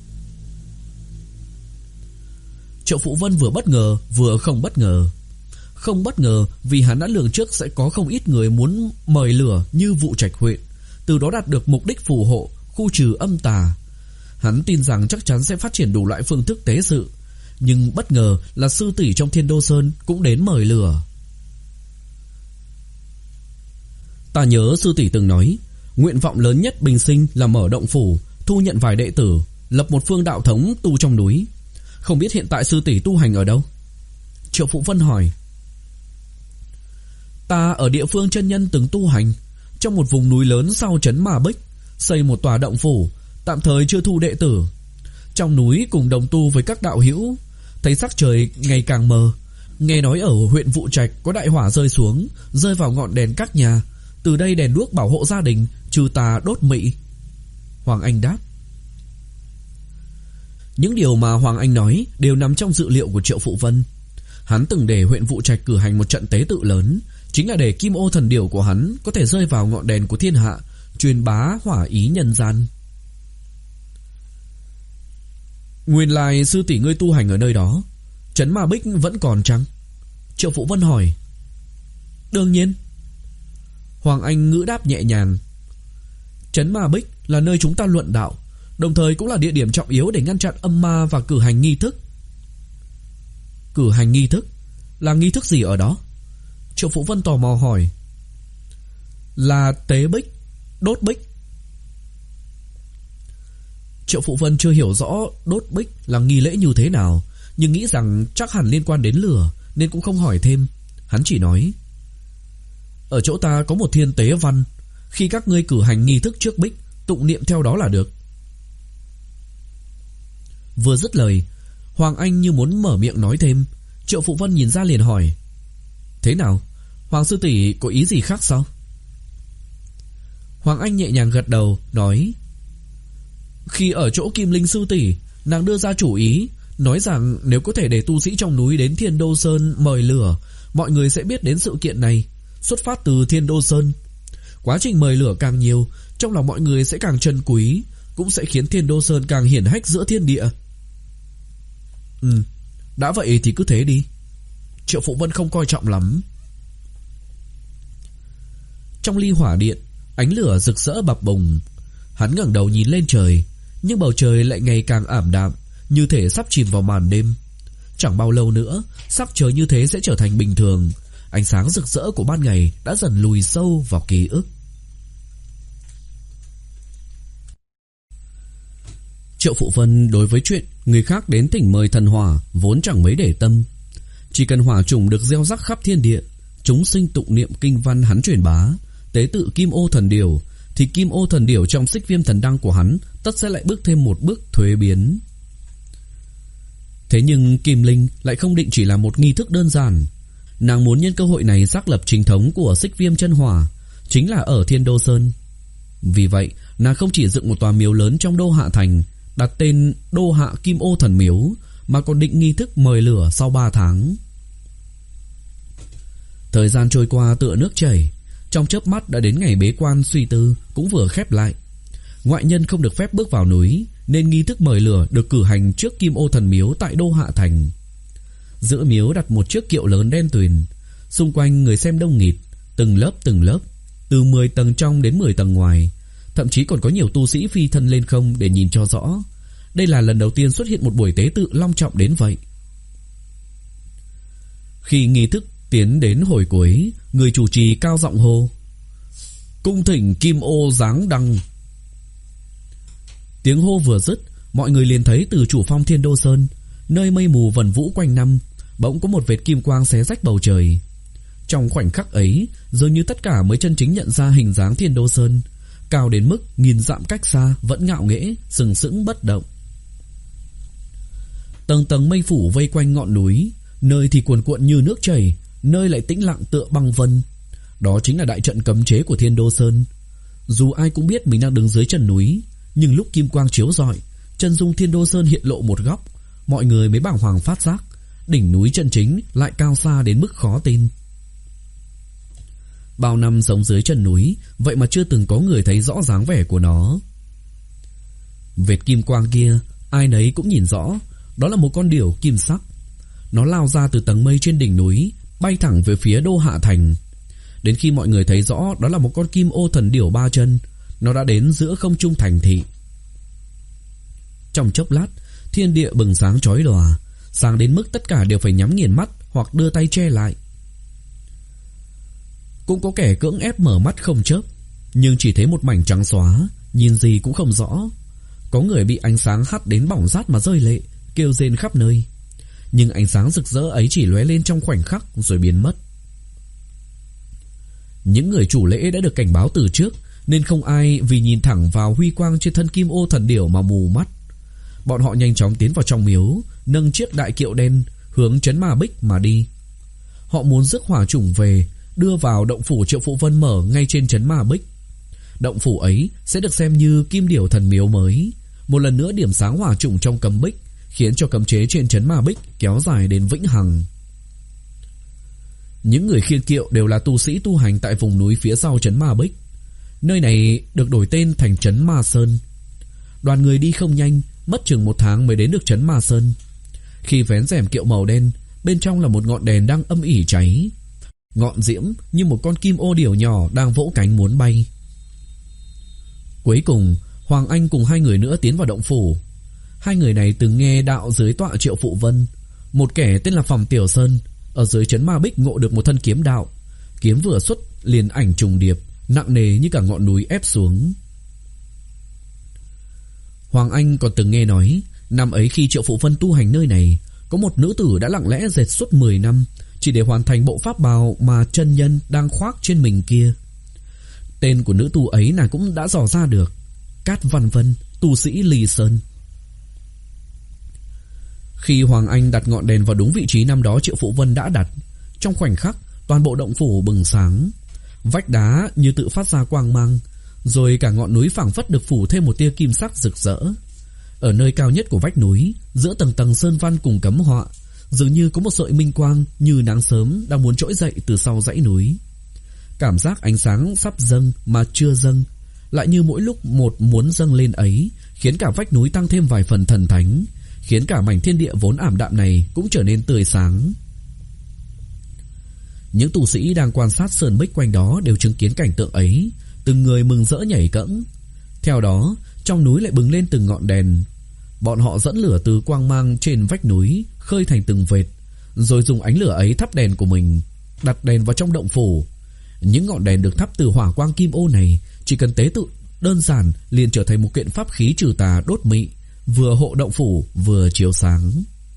Triệu Phụ Vân vừa bất ngờ vừa không bất ngờ. Không bất ngờ vì hắn đã lường trước sẽ có không ít người muốn mời lửa như Vụ Trạch huyện, từ đó đạt được mục đích phù hộ, khu trừ âm tà. Hắn tin rằng chắc chắn sẽ phát triển đủ loại phương thức tế sự, nhưng bất ngờ là sư tỷ trong Thiên Đô Sơn cũng đến mời lửa. Ta nhớ sư tỷ từng nói, nguyện vọng lớn nhất bình sinh là mở động phủ, thu nhận vài đệ tử, lập một phương đạo thống tu trong núi. Không biết hiện tại sư tỷ tu hành ở đâu? Triệu Phụ Vân hỏi. Ta ở địa phương chân nhân từng tu hành, trong một vùng núi lớn sau trấn Ma Bích, xây một tòa động phủ, tạm thời chưa thu đệ tử. Trong núi cùng đồng tu với các đạo hữu, thấy sắc trời ngày càng mờ. Nghe nói ở huyện Vụ Trạch có đại hỏa rơi xuống, rơi vào ngọn đèn các nhà. Từ đây đèn đuốc bảo hộ gia đình, trừ tà đốt mị. Hoàng Anh đáp. Những điều mà Hoàng Anh nói đều nằm trong dự liệu của Triệu Phụ Vân. Hắn từng để huyện Vụ Trạch cử hành một trận tế tự lớn, chính là để kim ô thần điểu của hắn có thể rơi vào ngọn đèn của thiên hạ, truyền bá hỏa ý nhân gian. Nguyên lai sư tỷ ngươi tu hành ở nơi đó, trấn Ma Bích vẫn còn chăng? Triệu Phụ Vân hỏi. Đương nhiên. Hoàng Anh ngữ đáp nhẹ nhàng. Trấn Ma Bích là nơi chúng ta luận đạo, đồng thời cũng là địa điểm trọng yếu để ngăn chặn âm ma và cử hành nghi thức. Cử hành nghi thức? Là nghi thức gì ở đó? Triệu Phụ Vân tò mò hỏi. Là tế bích, đốt bích. Triệu Phụ Vân chưa hiểu rõ đốt bích là nghi lễ như thế nào, nhưng nghĩ rằng chắc hẳn liên quan đến lửa nên cũng không hỏi thêm. Hắn chỉ nói, Ở chỗ ta có một thiên tế văn, khi các ngươi cử hành nghi thức trước bích, tụng niệm theo đó là được. Vừa dứt lời, Hoàng Anh như muốn mở miệng nói thêm. Triệu Phụ Vân nhìn ra liền hỏi: Thế nào, Hoàng sư tỷ có ý gì khác sao? Hoàng Anh nhẹ nhàng gật đầu, nói: Khi ở chỗ Kim Linh sư tỷ, nàng đưa ra chủ ý, nói rằng nếu có thể để tu sĩ trong núi đến Thiên Đô Sơn mời lửa, mọi người sẽ biết đến sự kiện này, xuất phát từ Thiên Đô Sơn. Quá trình mời lửa càng nhiều, trong lòng mọi người sẽ càng trân quý, cũng sẽ khiến Thiên Đô Sơn càng hiển hách giữa thiên địa. Ừ, đã vậy thì cứ thế đi. Triệu Phụ Vân không coi trọng lắm. Trong ly hỏa điện, ánh lửa rực rỡ bập bùng. Hắn ngẩng đầu nhìn lên trời, nhưng bầu trời lại ngày càng ảm đạm, như thể sắp chìm vào màn đêm. Chẳng bao lâu nữa, sắc trời như thế sẽ trở thành bình thường. Ánh sáng rực rỡ của ban ngày đã dần lùi sâu vào ký ức. Triệu Phụ Vân đối với chuyện người khác đến thỉnh mời thần hỏa vốn chẳng mấy để tâm. Chỉ cần hỏa trùng được gieo rắc khắp thiên địa, chúng sinh tụng niệm kinh văn hắn truyền bá, tế tự Kim Ô Thần Điểu, thì Kim Ô Thần Điểu trong Xích Viêm Thần Đăng của hắn tất sẽ lại bước thêm một bước thuế biến. Thế nhưng Kim Linh lại không định chỉ là một nghi thức đơn giản. Nàng muốn nhân cơ hội này xác lập chính thống của Xích Viêm Chân Hỏa, chính là ở Thiên Đô Sơn. Vì vậy, nàng không chỉ dựng một tòa miếu lớn trong Đô Hạ Thành, đặt tên Đô Hạ Kim Ô Thần Miếu, mà còn định nghi thức mời lửa sau ba tháng. Thời gian trôi qua tựa nước chảy, trong chớp mắt đã đến ngày bế quan suy tư cũng vừa khép lại. Ngoại nhân không được phép bước vào núi, nên nghi thức mời lửa được cử hành trước Kim Ô Thần Miếu tại Đô Hạ Thành. Giữa miếu đặt một chiếc kiệu lớn đen tuyền, xung quanh người xem đông nghịt, từng lớp từng lớp, từ mười tầng trong đến mười tầng ngoài. Thậm chí còn có nhiều tu sĩ phi thân lên không để nhìn cho rõ. Đây là lần đầu tiên xuất hiện một buổi tế tự long trọng đến vậy. Khi nghi thức tiến đến hồi cuối, người chủ trì cao giọng hô: Cung thỉnh Kim Ô giáng đăng. Tiếng hô vừa dứt, mọi người liền thấy từ chủ phong Thiên Đô Sơn, nơi mây mù vần vũ quanh năm, bỗng có một vệt kim quang xé rách bầu trời. Trong khoảnh khắc ấy, dường như tất cả mới chân chính nhận ra hình dáng Thiên Đô Sơn, cao đến mức nghìn dặm cách xa vẫn ngạo nghễ, sừng sững bất động. Tầng tầng mây phủ vây quanh ngọn núi, nơi thì cuồn cuộn như nước chảy, nơi lại tĩnh lặng tựa băng vân. Đó chính là đại trận cấm chế của Thiên Đô Sơn. Dù ai cũng biết mình đang đứng dưới chân núi, nhưng lúc kim quang chiếu rọi, chân dung Thiên Đô Sơn hiện lộ một góc, mọi người mới bàng hoàng phát giác đỉnh núi chân chính lại cao xa đến mức khó tin. Bao năm sống dưới chân núi, vậy mà chưa từng có người thấy rõ dáng vẻ của nó. Vệt kim quang kia, ai nấy cũng nhìn rõ, đó là một con điểu kim sắc. Nó lao ra từ tầng mây trên đỉnh núi, bay thẳng về phía Đô Hạ Thành. Đến khi mọi người thấy rõ đó là một con Kim Ô Thần Điểu ba chân, nó đã đến giữa không trung thành thị. Trong chốc lát, thiên địa bừng sáng chói lòa, sáng đến mức tất cả đều phải nhắm nghiền mắt hoặc đưa tay che lại. Cũng có kẻ cưỡng ép mở mắt không chớp, nhưng chỉ thấy một mảnh trắng xóa, nhìn gì cũng không rõ. Có người bị ánh sáng hắt đến bỏng rát mà rơi lệ, kêu rên khắp nơi. Nhưng ánh sáng rực rỡ ấy chỉ lóe lên trong khoảnh khắc rồi biến mất. Những người chủ lễ đã được cảnh báo từ trước, nên không ai vì nhìn thẳng vào huy quang trên thân Kim Ô Thần Điểu mà mù mắt. Bọn họ nhanh chóng tiến vào trong miếu, nâng chiếc đại kiệu đen hướng trấn Ma Bích mà đi. Họ muốn rước hỏa chủng về, đưa vào động phủ Triệu Phụ Vân mở ngay trên trấn Ma Bích. Động phủ ấy sẽ được xem như Kim Điểu Thần Miếu mới, một lần nữa điểm sáng hỏa chủng trong cấm bích, khiến cho cấm chế trên trấn Ma Bích kéo dài đến vĩnh hằng. Những người khiêng kiệu đều là tu sĩ tu hành tại vùng núi phía sau trấn Ma Bích. Nơi này được đổi tên thành trấn Ma Sơn. Đoàn người đi không nhanh, mất chừng một tháng mới đến được trấn Ma Sơn. Khi vén rèm kiệu màu đen, bên trong là một ngọn đèn đang âm ỉ cháy. Ngọn diễm như một con kim ô điểu nhỏ đang vỗ cánh muốn bay. Cuối cùng, Hoàng Anh cùng hai người nữa tiến vào động phủ. Hai người này từng nghe đạo dưới tọa Triệu Phụ Vân. Một kẻ tên là Phòng Tiểu Sơn, ở dưới trấn Ma Bích ngộ được một thân kiếm đạo. Kiếm vừa xuất liền ảnh trùng điệp, nặng nề như cả ngọn núi ép xuống. Hoàng Anh còn từng nghe nói, năm ấy khi Triệu Phụ Vân tu hành nơi này, có một nữ tử đã lặng lẽ dệt suốt mười năm, chỉ để hoàn thành bộ pháp bào mà chân nhân đang khoác trên mình kia. Tên của nữ tu ấy nàng cũng đã dò ra được: Cát Văn Vân, tu sĩ Ly Sơn. Khi Hoàng Anh đặt ngọn đèn vào đúng vị trí năm đó Triệu Phụ Vân đã đặt, trong khoảnh khắc toàn bộ động phủ bừng sáng, vách đá như tự phát ra quang mang, rồi cả ngọn núi phảng phất được phủ thêm một tia kim sắc rực rỡ. Ở nơi cao nhất của vách núi, giữa tầng tầng sơn văn cùng cấm họa, dường như có một sợi minh quang như nắng sớm đang muốn trỗi dậy từ sau dãy núi. Cảm giác ánh sáng sắp dâng mà chưa dâng, lại như mỗi lúc một muốn dâng lên ấy, khiến cả vách núi tăng thêm vài phần thần thánh, khiến cả mảnh thiên địa vốn ảm đạm này cũng trở nên tươi sáng. Những tu sĩ đang quan sát sơn bích quanh đó đều chứng kiến cảnh tượng ấy, từng người mừng rỡ nhảy cẫng. Theo đó, trong núi lại bừng lên từng ngọn đèn. Bọn họ dẫn lửa từ quang mang trên vách núi khơi thành từng vệt, rồi dùng ánh lửa ấy thắp đèn của mình, đặt đèn vào trong động phủ. Những ngọn đèn được thắp từ hỏa quang kim ô này chỉ cần tế tự đơn giản liền trở thành một kiện pháp khí trừ tà đốt mị, vừa hộ động phủ vừa chiếu sáng.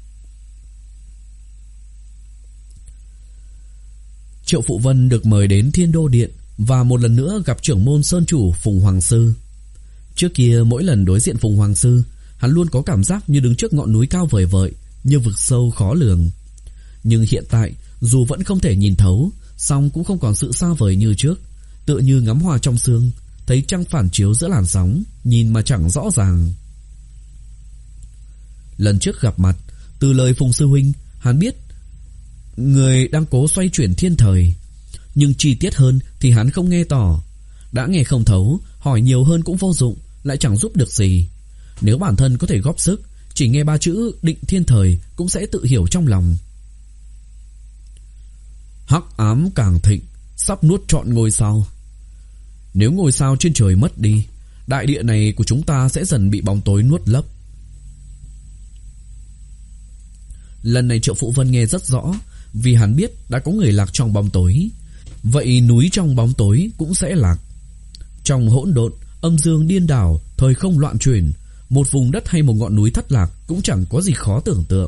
Triệu Phụ Vân được mời đến Thiên Đô Điện và một lần nữa gặp trưởng môn sơn chủ Phùng Hoàng Sư. Trước kia mỗi lần đối diện Phùng Hoàng Sư, hắn luôn có cảm giác như đứng trước ngọn núi cao vời vợi, như vực sâu khó lường. Nhưng hiện tại, dù vẫn không thể nhìn thấu, song cũng không còn sự xa vời như trước, tựa như ngắm hoa trong sương, thấy trăng phản chiếu giữa làn sóng, nhìn mà chẳng rõ ràng. Lần trước gặp mặt, từ lời Phùng sư huynh, hắn biết người đang cố xoay chuyển thiên thời, nhưng chi tiết hơn thì hắn không nghe tỏ. Đã nghe không thấu, hỏi nhiều hơn cũng vô dụng, lại chẳng giúp được gì. Nếu bản thân có thể góp sức, chỉ nghe ba chữ định thiên thời cũng sẽ tự hiểu trong lòng. Hắc ám càng thịnh, sắp nuốt trọn ngôi sao. Nếu ngôi sao trên trời mất đi, đại địa này của chúng ta sẽ dần bị bóng tối nuốt lấp. Lần này Triệu Phụ Vân nghe rất rõ, vì hắn biết đã có người lạc trong bóng tối. Vậy núi trong bóng tối cũng sẽ lạc. Trong hỗn độn, âm dương điên đảo, thời không loạn chuyển, một vùng đất hay một ngọn núi thất lạc cũng chẳng có gì khó tưởng tượng.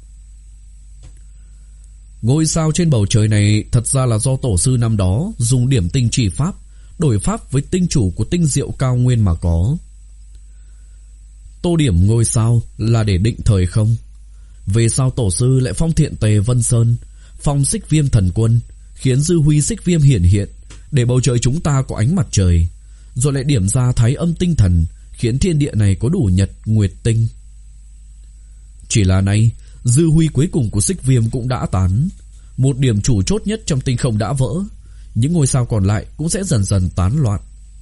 Ngôi sao trên bầu trời này thật ra là do tổ sư năm đó dùng điểm tinh chỉ pháp, đổi pháp với tinh chủ của tinh diệu cao nguyên mà có. Tô điểm ngôi sao là để định thời không. Về sau tổ sư lại phong thiện Tề Vân Sơn, phong Xích Viêm thần quân, khiến dư huy Xích Viêm hiển hiện, để bầu trời chúng ta có ánh mặt trời, rồi lại điểm ra thái âm tinh thần, khiến thiên địa này có đủ nhật nguyệt tinh. Chỉ là nay, dư huy cuối cùng của Xích Viêm cũng đã tán, một điểm chủ chốt nhất trong tinh không đã vỡ, những ngôi sao còn lại cũng sẽ dần dần tán loạn.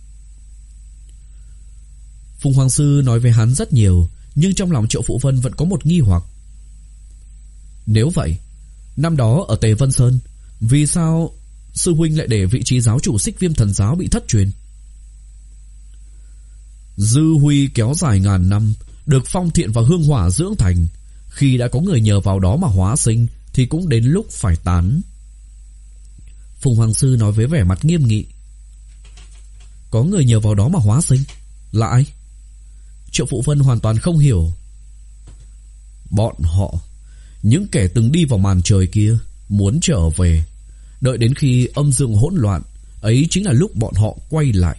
Phùng Hoàng Sư nói về hắn rất nhiều, nhưng trong lòng Triệu Phụ Vân vẫn có một nghi hoặc. Nếu vậy, năm đó ở Tề Vân Sơn, vì sao sư huynh lại để vị trí giáo chủ Xích Viêm thần giáo bị thất truyền? Dư huy kéo dài ngàn năm, được phong thiện và hương hỏa dưỡng thành, khi đã có người nhờ vào đó mà hóa sinh thì cũng đến lúc phải tán. Phùng Hoàng Sư nói với vẻ mặt nghiêm nghị. Có người nhờ vào đó mà hóa sinh? Là ai? Triệu Phụ Vân hoàn toàn không hiểu. Bọn họ, những kẻ từng đi vào màn trời kia, muốn trở về. Đợi đến khi âm dương hỗn loạn, ấy chính là lúc bọn họ quay lại.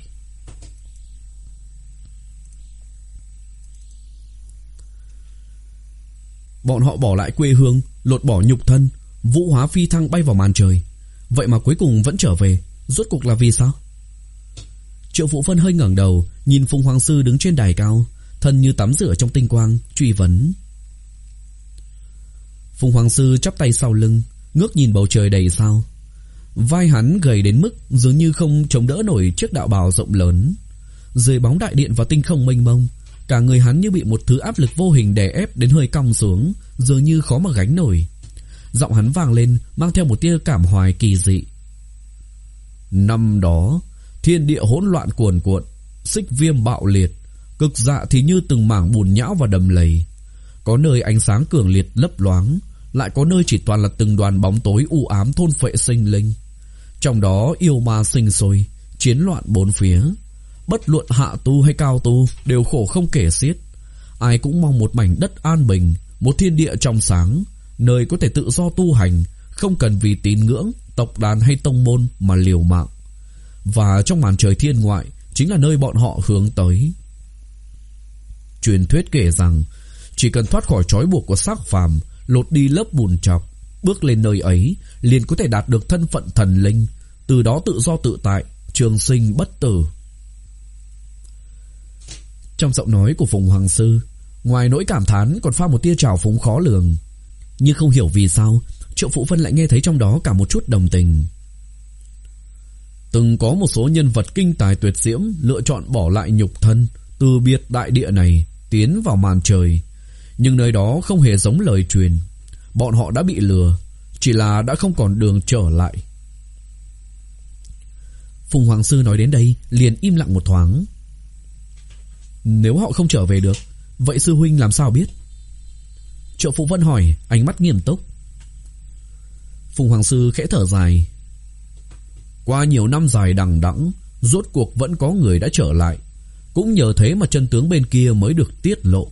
Bọn họ bỏ lại quê hương, lột bỏ nhục thân, vũ hóa phi thăng bay vào màn trời. Vậy mà cuối cùng vẫn trở về, rốt cuộc là vì sao? Triệu Phụ Vân hơi ngẩng đầu, nhìn Phùng Hoàng Sư đứng trên đài cao, thân như tắm rửa trong tinh quang, truy vấn. Phùng Hoàng Sư chắp tay sau lưng, ngước nhìn bầu trời đầy sao. Vai hắn gầy đến mức dường như không chống đỡ nổi chiếc đạo bào rộng lớn. Dưới bóng đại điện và tinh không mênh mông, cả người hắn như bị một thứ áp lực vô hình đè ép đến hơi cong xuống, dường như khó mà gánh nổi. Giọng hắn vang lên mang theo một tia cảm hoài kỳ dị. Năm đó, thiên địa hỗn loạn cuồn cuộn, Xích Viêm bạo liệt, cực dạ thì như từng mảng bùn nhão và đầm lầy. Có nơi ánh sáng cường liệt lấp loáng, lại có nơi chỉ toàn là từng đoàn bóng tối u ám thôn phệ sinh linh. Trong đó yêu ma sinh sôi, chiến loạn bốn phía. Bất luận hạ tu hay cao tu đều khổ không kể xiết. Ai cũng mong một mảnh đất an bình, một thiên địa trong sáng, nơi có thể tự do tu hành, không cần vì tín ngưỡng, tộc đàn hay tông môn mà liều mạng. Và trong màn trời thiên ngoại chính là nơi bọn họ hướng tới. Truyền thuyết kể rằng chỉ cần thoát khỏi trói buộc của xác phàm, lột đi lớp bùn trọc, bước lên nơi ấy liền có thể đạt được thân phận thần linh, từ đó tự do tự tại, trường sinh bất tử. Trong giọng nói của Phùng Hoàng Sư, ngoài nỗi cảm thán còn pha một tia trào phúng khó lường. Nhưng không hiểu vì sao Triệu Phụ Vân lại nghe thấy trong đó cả một chút đồng tình. Từng có một số nhân vật kinh tài tuyệt diễm lựa chọn bỏ lại nhục thân, từ biệt đại địa này, tiến vào màn trời. Nhưng nơi đó không hề giống lời truyền. Bọn họ đã bị lừa, chỉ là đã không còn đường trở lại. Phùng Hoàng Sư nói đến đây liền im lặng một thoáng. Nếu họ không trở về được, vậy sư huynh làm sao biết? Triệu Phụ Vân hỏi, ánh mắt nghiêm túc. Phùng Hoàng Sư khẽ thở dài. Qua nhiều năm dài đằng đẵng, rốt cuộc vẫn có người đã trở lại. Cũng nhờ thế mà chân tướng bên kia mới được tiết lộ.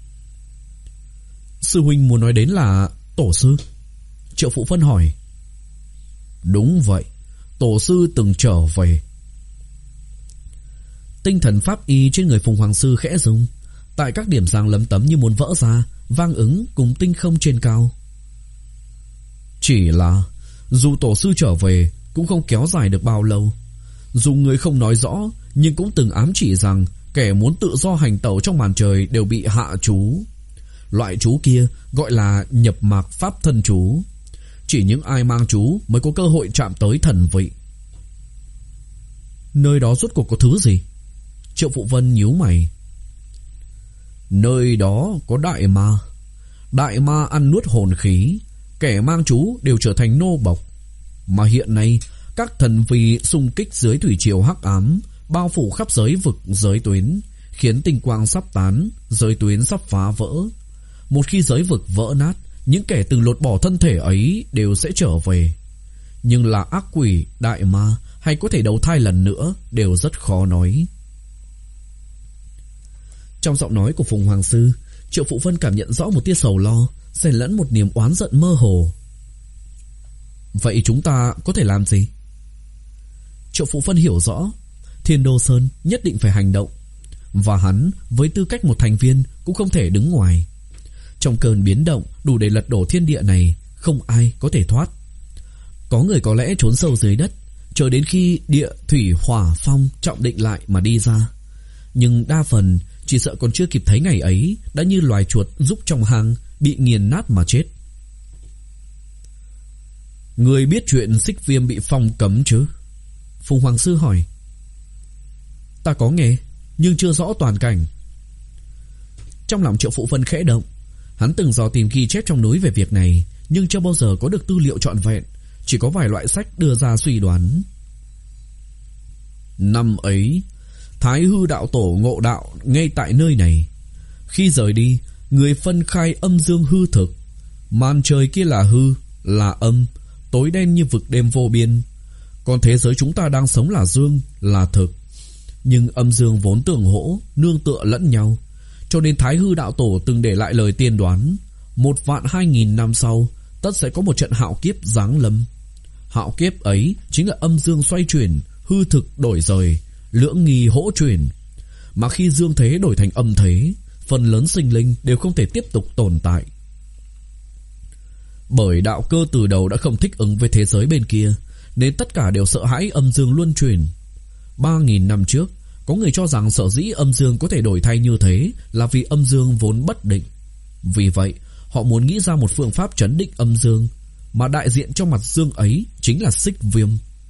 Sư huynh muốn nói đến là tổ sư? Triệu Phụ Vân hỏi. Đúng vậy, tổ sư từng trở về. Tinh thần pháp y trên người Phùng Hoàng Sư khẽ rung, tại các điểm giang lấm tấm như muốn vỡ ra, vang ứng cùng tinh không trên cao. Chỉ là dù tổ sư trở về cũng không kéo dài được bao lâu. Dù người không nói rõ, nhưng cũng từng ám chỉ rằng kẻ muốn tự do hành tẩu trong màn trời đều bị hạ chú. Loại chú kia gọi là nhập mạc pháp thân chú. Chỉ những ai mang chú mới có cơ hội chạm tới thần vị. Nơi đó rốt cuộc có thứ gì? Triệu Phụ Vân nhíu mày. Nơi đó có đại ma. Đại ma ăn nuốt hồn khí, kẻ mang chú đều trở thành nô bộc. Mà hiện nay các thần vị xung kích dưới thủy triều hắc ám, bao phủ khắp giới vực giới tuyến, khiến tinh quang sắp tán, giới tuyến sắp phá vỡ. Một khi giới vực vỡ nát, những kẻ từng lột bỏ thân thể ấy đều sẽ trở về. Nhưng là ác quỷ, đại ma hay có thể đầu thai lần nữa đều rất khó nói. Trong giọng nói của Phùng Hoàng Sư, Triệu Phụ Vân cảm nhận rõ một tia sầu lo, xen lẫn một niềm oán giận mơ hồ. Vậy chúng ta có thể làm gì? Triệu Phụ Vân hiểu rõ Thiên Đô Sơn nhất định phải hành động, và hắn với tư cách một thành viên cũng không thể đứng ngoài. Trong cơn biến động đủ để lật đổ thiên địa này, không ai có thể thoát. Có người có lẽ trốn sâu dưới đất, chờ đến khi địa thủy hỏa phong trọng định lại mà đi ra. Nhưng đa phần chỉ sợ còn chưa kịp thấy ngày ấy, đã như loài chuột rúc trong hang, bị nghiền nát mà chết. Người biết chuyện Xích Viêm bị phong cấm chứ? Phùng Hoàng Sư hỏi. Ta có nghe, nhưng chưa rõ toàn cảnh. Trong lòng Triệu Phụ Vân khẽ động. Hắn từng dò tìm ghi chép trong núi về việc này, nhưng chưa bao giờ có được tư liệu trọn vẹn, chỉ có vài loại sách đưa ra suy đoán. Năm ấy, Thái Hư đạo tổ ngộ đạo ngay tại nơi này. Khi rời đi, người phân khai âm dương hư thực. Màn trời kia là hư, là âm, tối đen như vực đêm vô biên. Còn thế giới chúng ta đang sống là dương, là thực. Nhưng âm dương vốn tương hỗ, nương tựa lẫn nhau, cho nên Thái Hư đạo tổ từng để lại lời tiên đoán. Một vạn hai nghìn năm sau, tất sẽ có một trận hạo kiếp giáng lâm. Hạo kiếp ấy chính là âm dương xoay chuyển, hư thực đổi rời, lưỡng nghi hỗ chuyển. Mà khi dương thế đổi thành âm thế, phần lớn sinh linh đều không thể tiếp tục tồn tại. Bởi đạo cơ từ đầu đã không thích ứng với thế giới bên kia, nên tất cả đều sợ hãi âm dương luân chuyển. Ba nghìn năm trước, có người cho rằng sở dĩ âm dương có thể đổi thay như thế là vì âm dương vốn bất định. Vì vậy, họ muốn nghĩ ra một phương pháp trấn định âm dương, mà đại diện cho mặt dương ấy chính là Xích Viêm.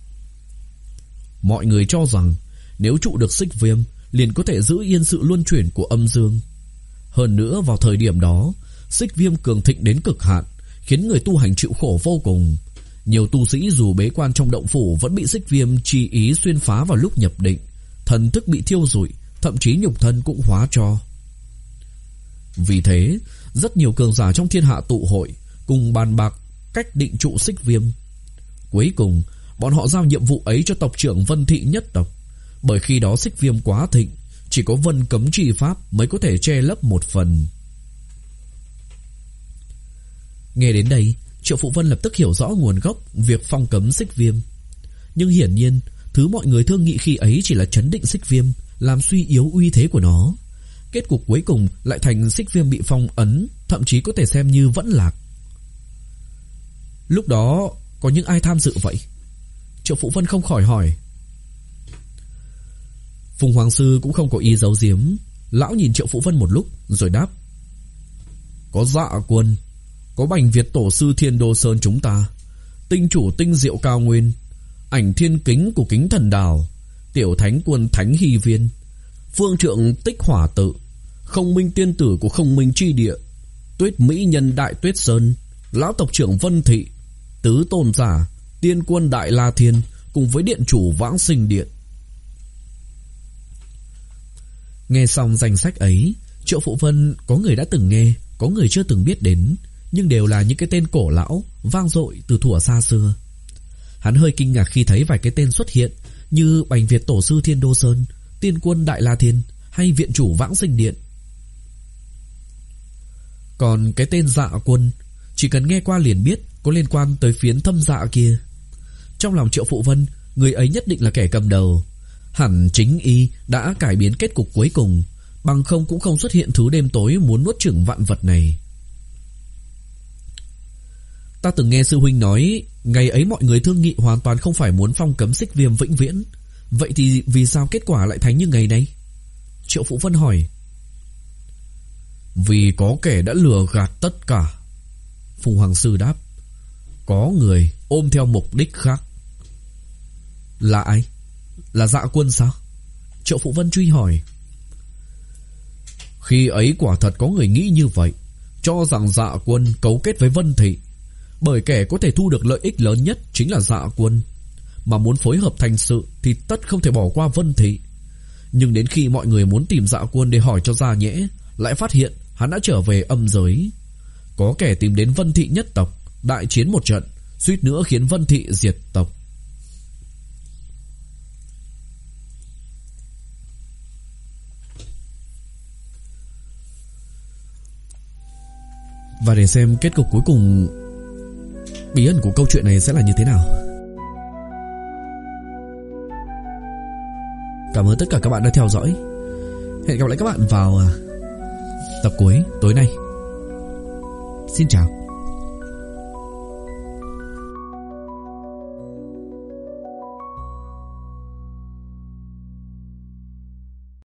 Mọi người cho rằng nếu trụ được Xích Viêm, liền có thể giữ yên sự luân chuyển của âm dương. Hơn nữa vào thời điểm đó, Xích Viêm cường thịnh đến cực hạn, khiến người tu hành chịu khổ vô cùng. Nhiều tu sĩ dù bế quan trong động phủ vẫn bị Xích Viêm chi ý xuyên phá vào lúc nhập định, thần thức bị thiêu rụi, thậm chí nhục thân cũng hóa tro. Vì thế, rất nhiều cường giả trong thiên hạ tụ hội, cùng bàn bạc cách định trụ Xích Viêm. Cuối cùng, bọn họ giao nhiệm vụ ấy cho tộc trưởng Vân Thị nhất tộc, bởi khi đó Xích Viêm quá thịnh, chỉ có Vân Cấm Chi Pháp mới có thể che lấp một phần. Nghe đến đây, Triệu Phụ Vân lập tức hiểu rõ nguồn gốc việc phong cấm Xích Viêm. Nhưng hiển nhiên, thứ mọi người thương nghị khi ấy chỉ là trấn định Xích Viêm, làm suy yếu uy thế của nó. Kết cục cuối cùng lại thành Xích Viêm bị phong ấn, thậm chí có thể xem như vẫn lạc. Lúc đó có những ai tham dự vậy? Triệu Phụ Vân không khỏi hỏi. Phùng Hoàng Sư cũng không có ý giấu giếm. Lão nhìn Triệu Phụ Vân một lúc rồi đáp. Có Dạ Quân, có Bành Việt Tổ Sư Thiên Đô Sơn chúng ta, Tinh Chủ Tinh Diệu Cao Nguyên, Ảnh Thiên Kính của Kính Thần Đảo, Tiểu Thánh Quân Thánh Hy Viên, Phương Trượng Tích Hỏa Tự, Không Minh Tiên Tử của Không Minh Chi Địa, Tuyết Mỹ Nhân Đại Tuyết Sơn, Lão Tộc Trưởng Vân Thị, Tứ Tôn Giả, Tiên Quân Đại La Thiên, cùng với Điện Chủ Vãng Sinh Điện. Nghe xong danh sách ấy, Triệu Phụ Vân có người đã từng nghe, có người chưa từng biết đến, nhưng đều là những cái tên cổ lão, vang dội từ thuở xa xưa. Hắn hơi kinh ngạc khi thấy vài cái tên xuất hiện như Bành Việt Tổ Sư Thiên Đô Sơn, Tiên Quân Đại La Thiên hay Viện Chủ Vãng Sinh Điện. Còn cái tên Dạ Quân, chỉ cần nghe qua liền biết có liên quan tới phiến thâm dạ kia. Trong lòng Triệu Phụ Vân, người ấy nhất định là kẻ cầm đầu. Hẳn chính y đã cải biến kết cục cuối cùng, bằng không cũng không xuất hiện thứ đêm tối muốn nuốt chửng vạn vật này. Ta từng nghe sư huynh nói, ngày ấy mọi người thương nghị hoàn toàn không phải muốn phong cấm Xích Viêm vĩnh viễn. Vậy thì vì sao kết quả lại thành như ngày nay? Triệu Phụ Vân hỏi. Vì có kẻ đã lừa gạt tất cả. Phùng Hoàng Sư đáp. Có người ôm theo mục đích khác. Là ai? Là Dạ Quân sao? Triệu Phụ Vân truy hỏi. Khi ấy quả thật có người nghĩ như vậy, cho rằng Dạ Quân cấu kết với Vân Thị, bởi kẻ có thể thu được lợi ích lớn nhất chính là Dạ Quân, mà muốn phối hợp thành sự thì tất không thể bỏ qua Vân Thị. Nhưng đến khi mọi người muốn tìm Dạ Quân để hỏi cho ra nhẽ, lại phát hiện hắn đã trở về âm giới. Có kẻ tìm đến Vân Thị nhất tộc, đại chiến một trận, suýt nữa khiến Vân Thị diệt tộc. Và để xem kết cục cuối cùng bí ẩn của câu chuyện này sẽ là như thế nào. Cảm ơn tất cả các bạn đã theo dõi. Hẹn gặp lại các bạn vào tập cuối tối nay. Xin chào.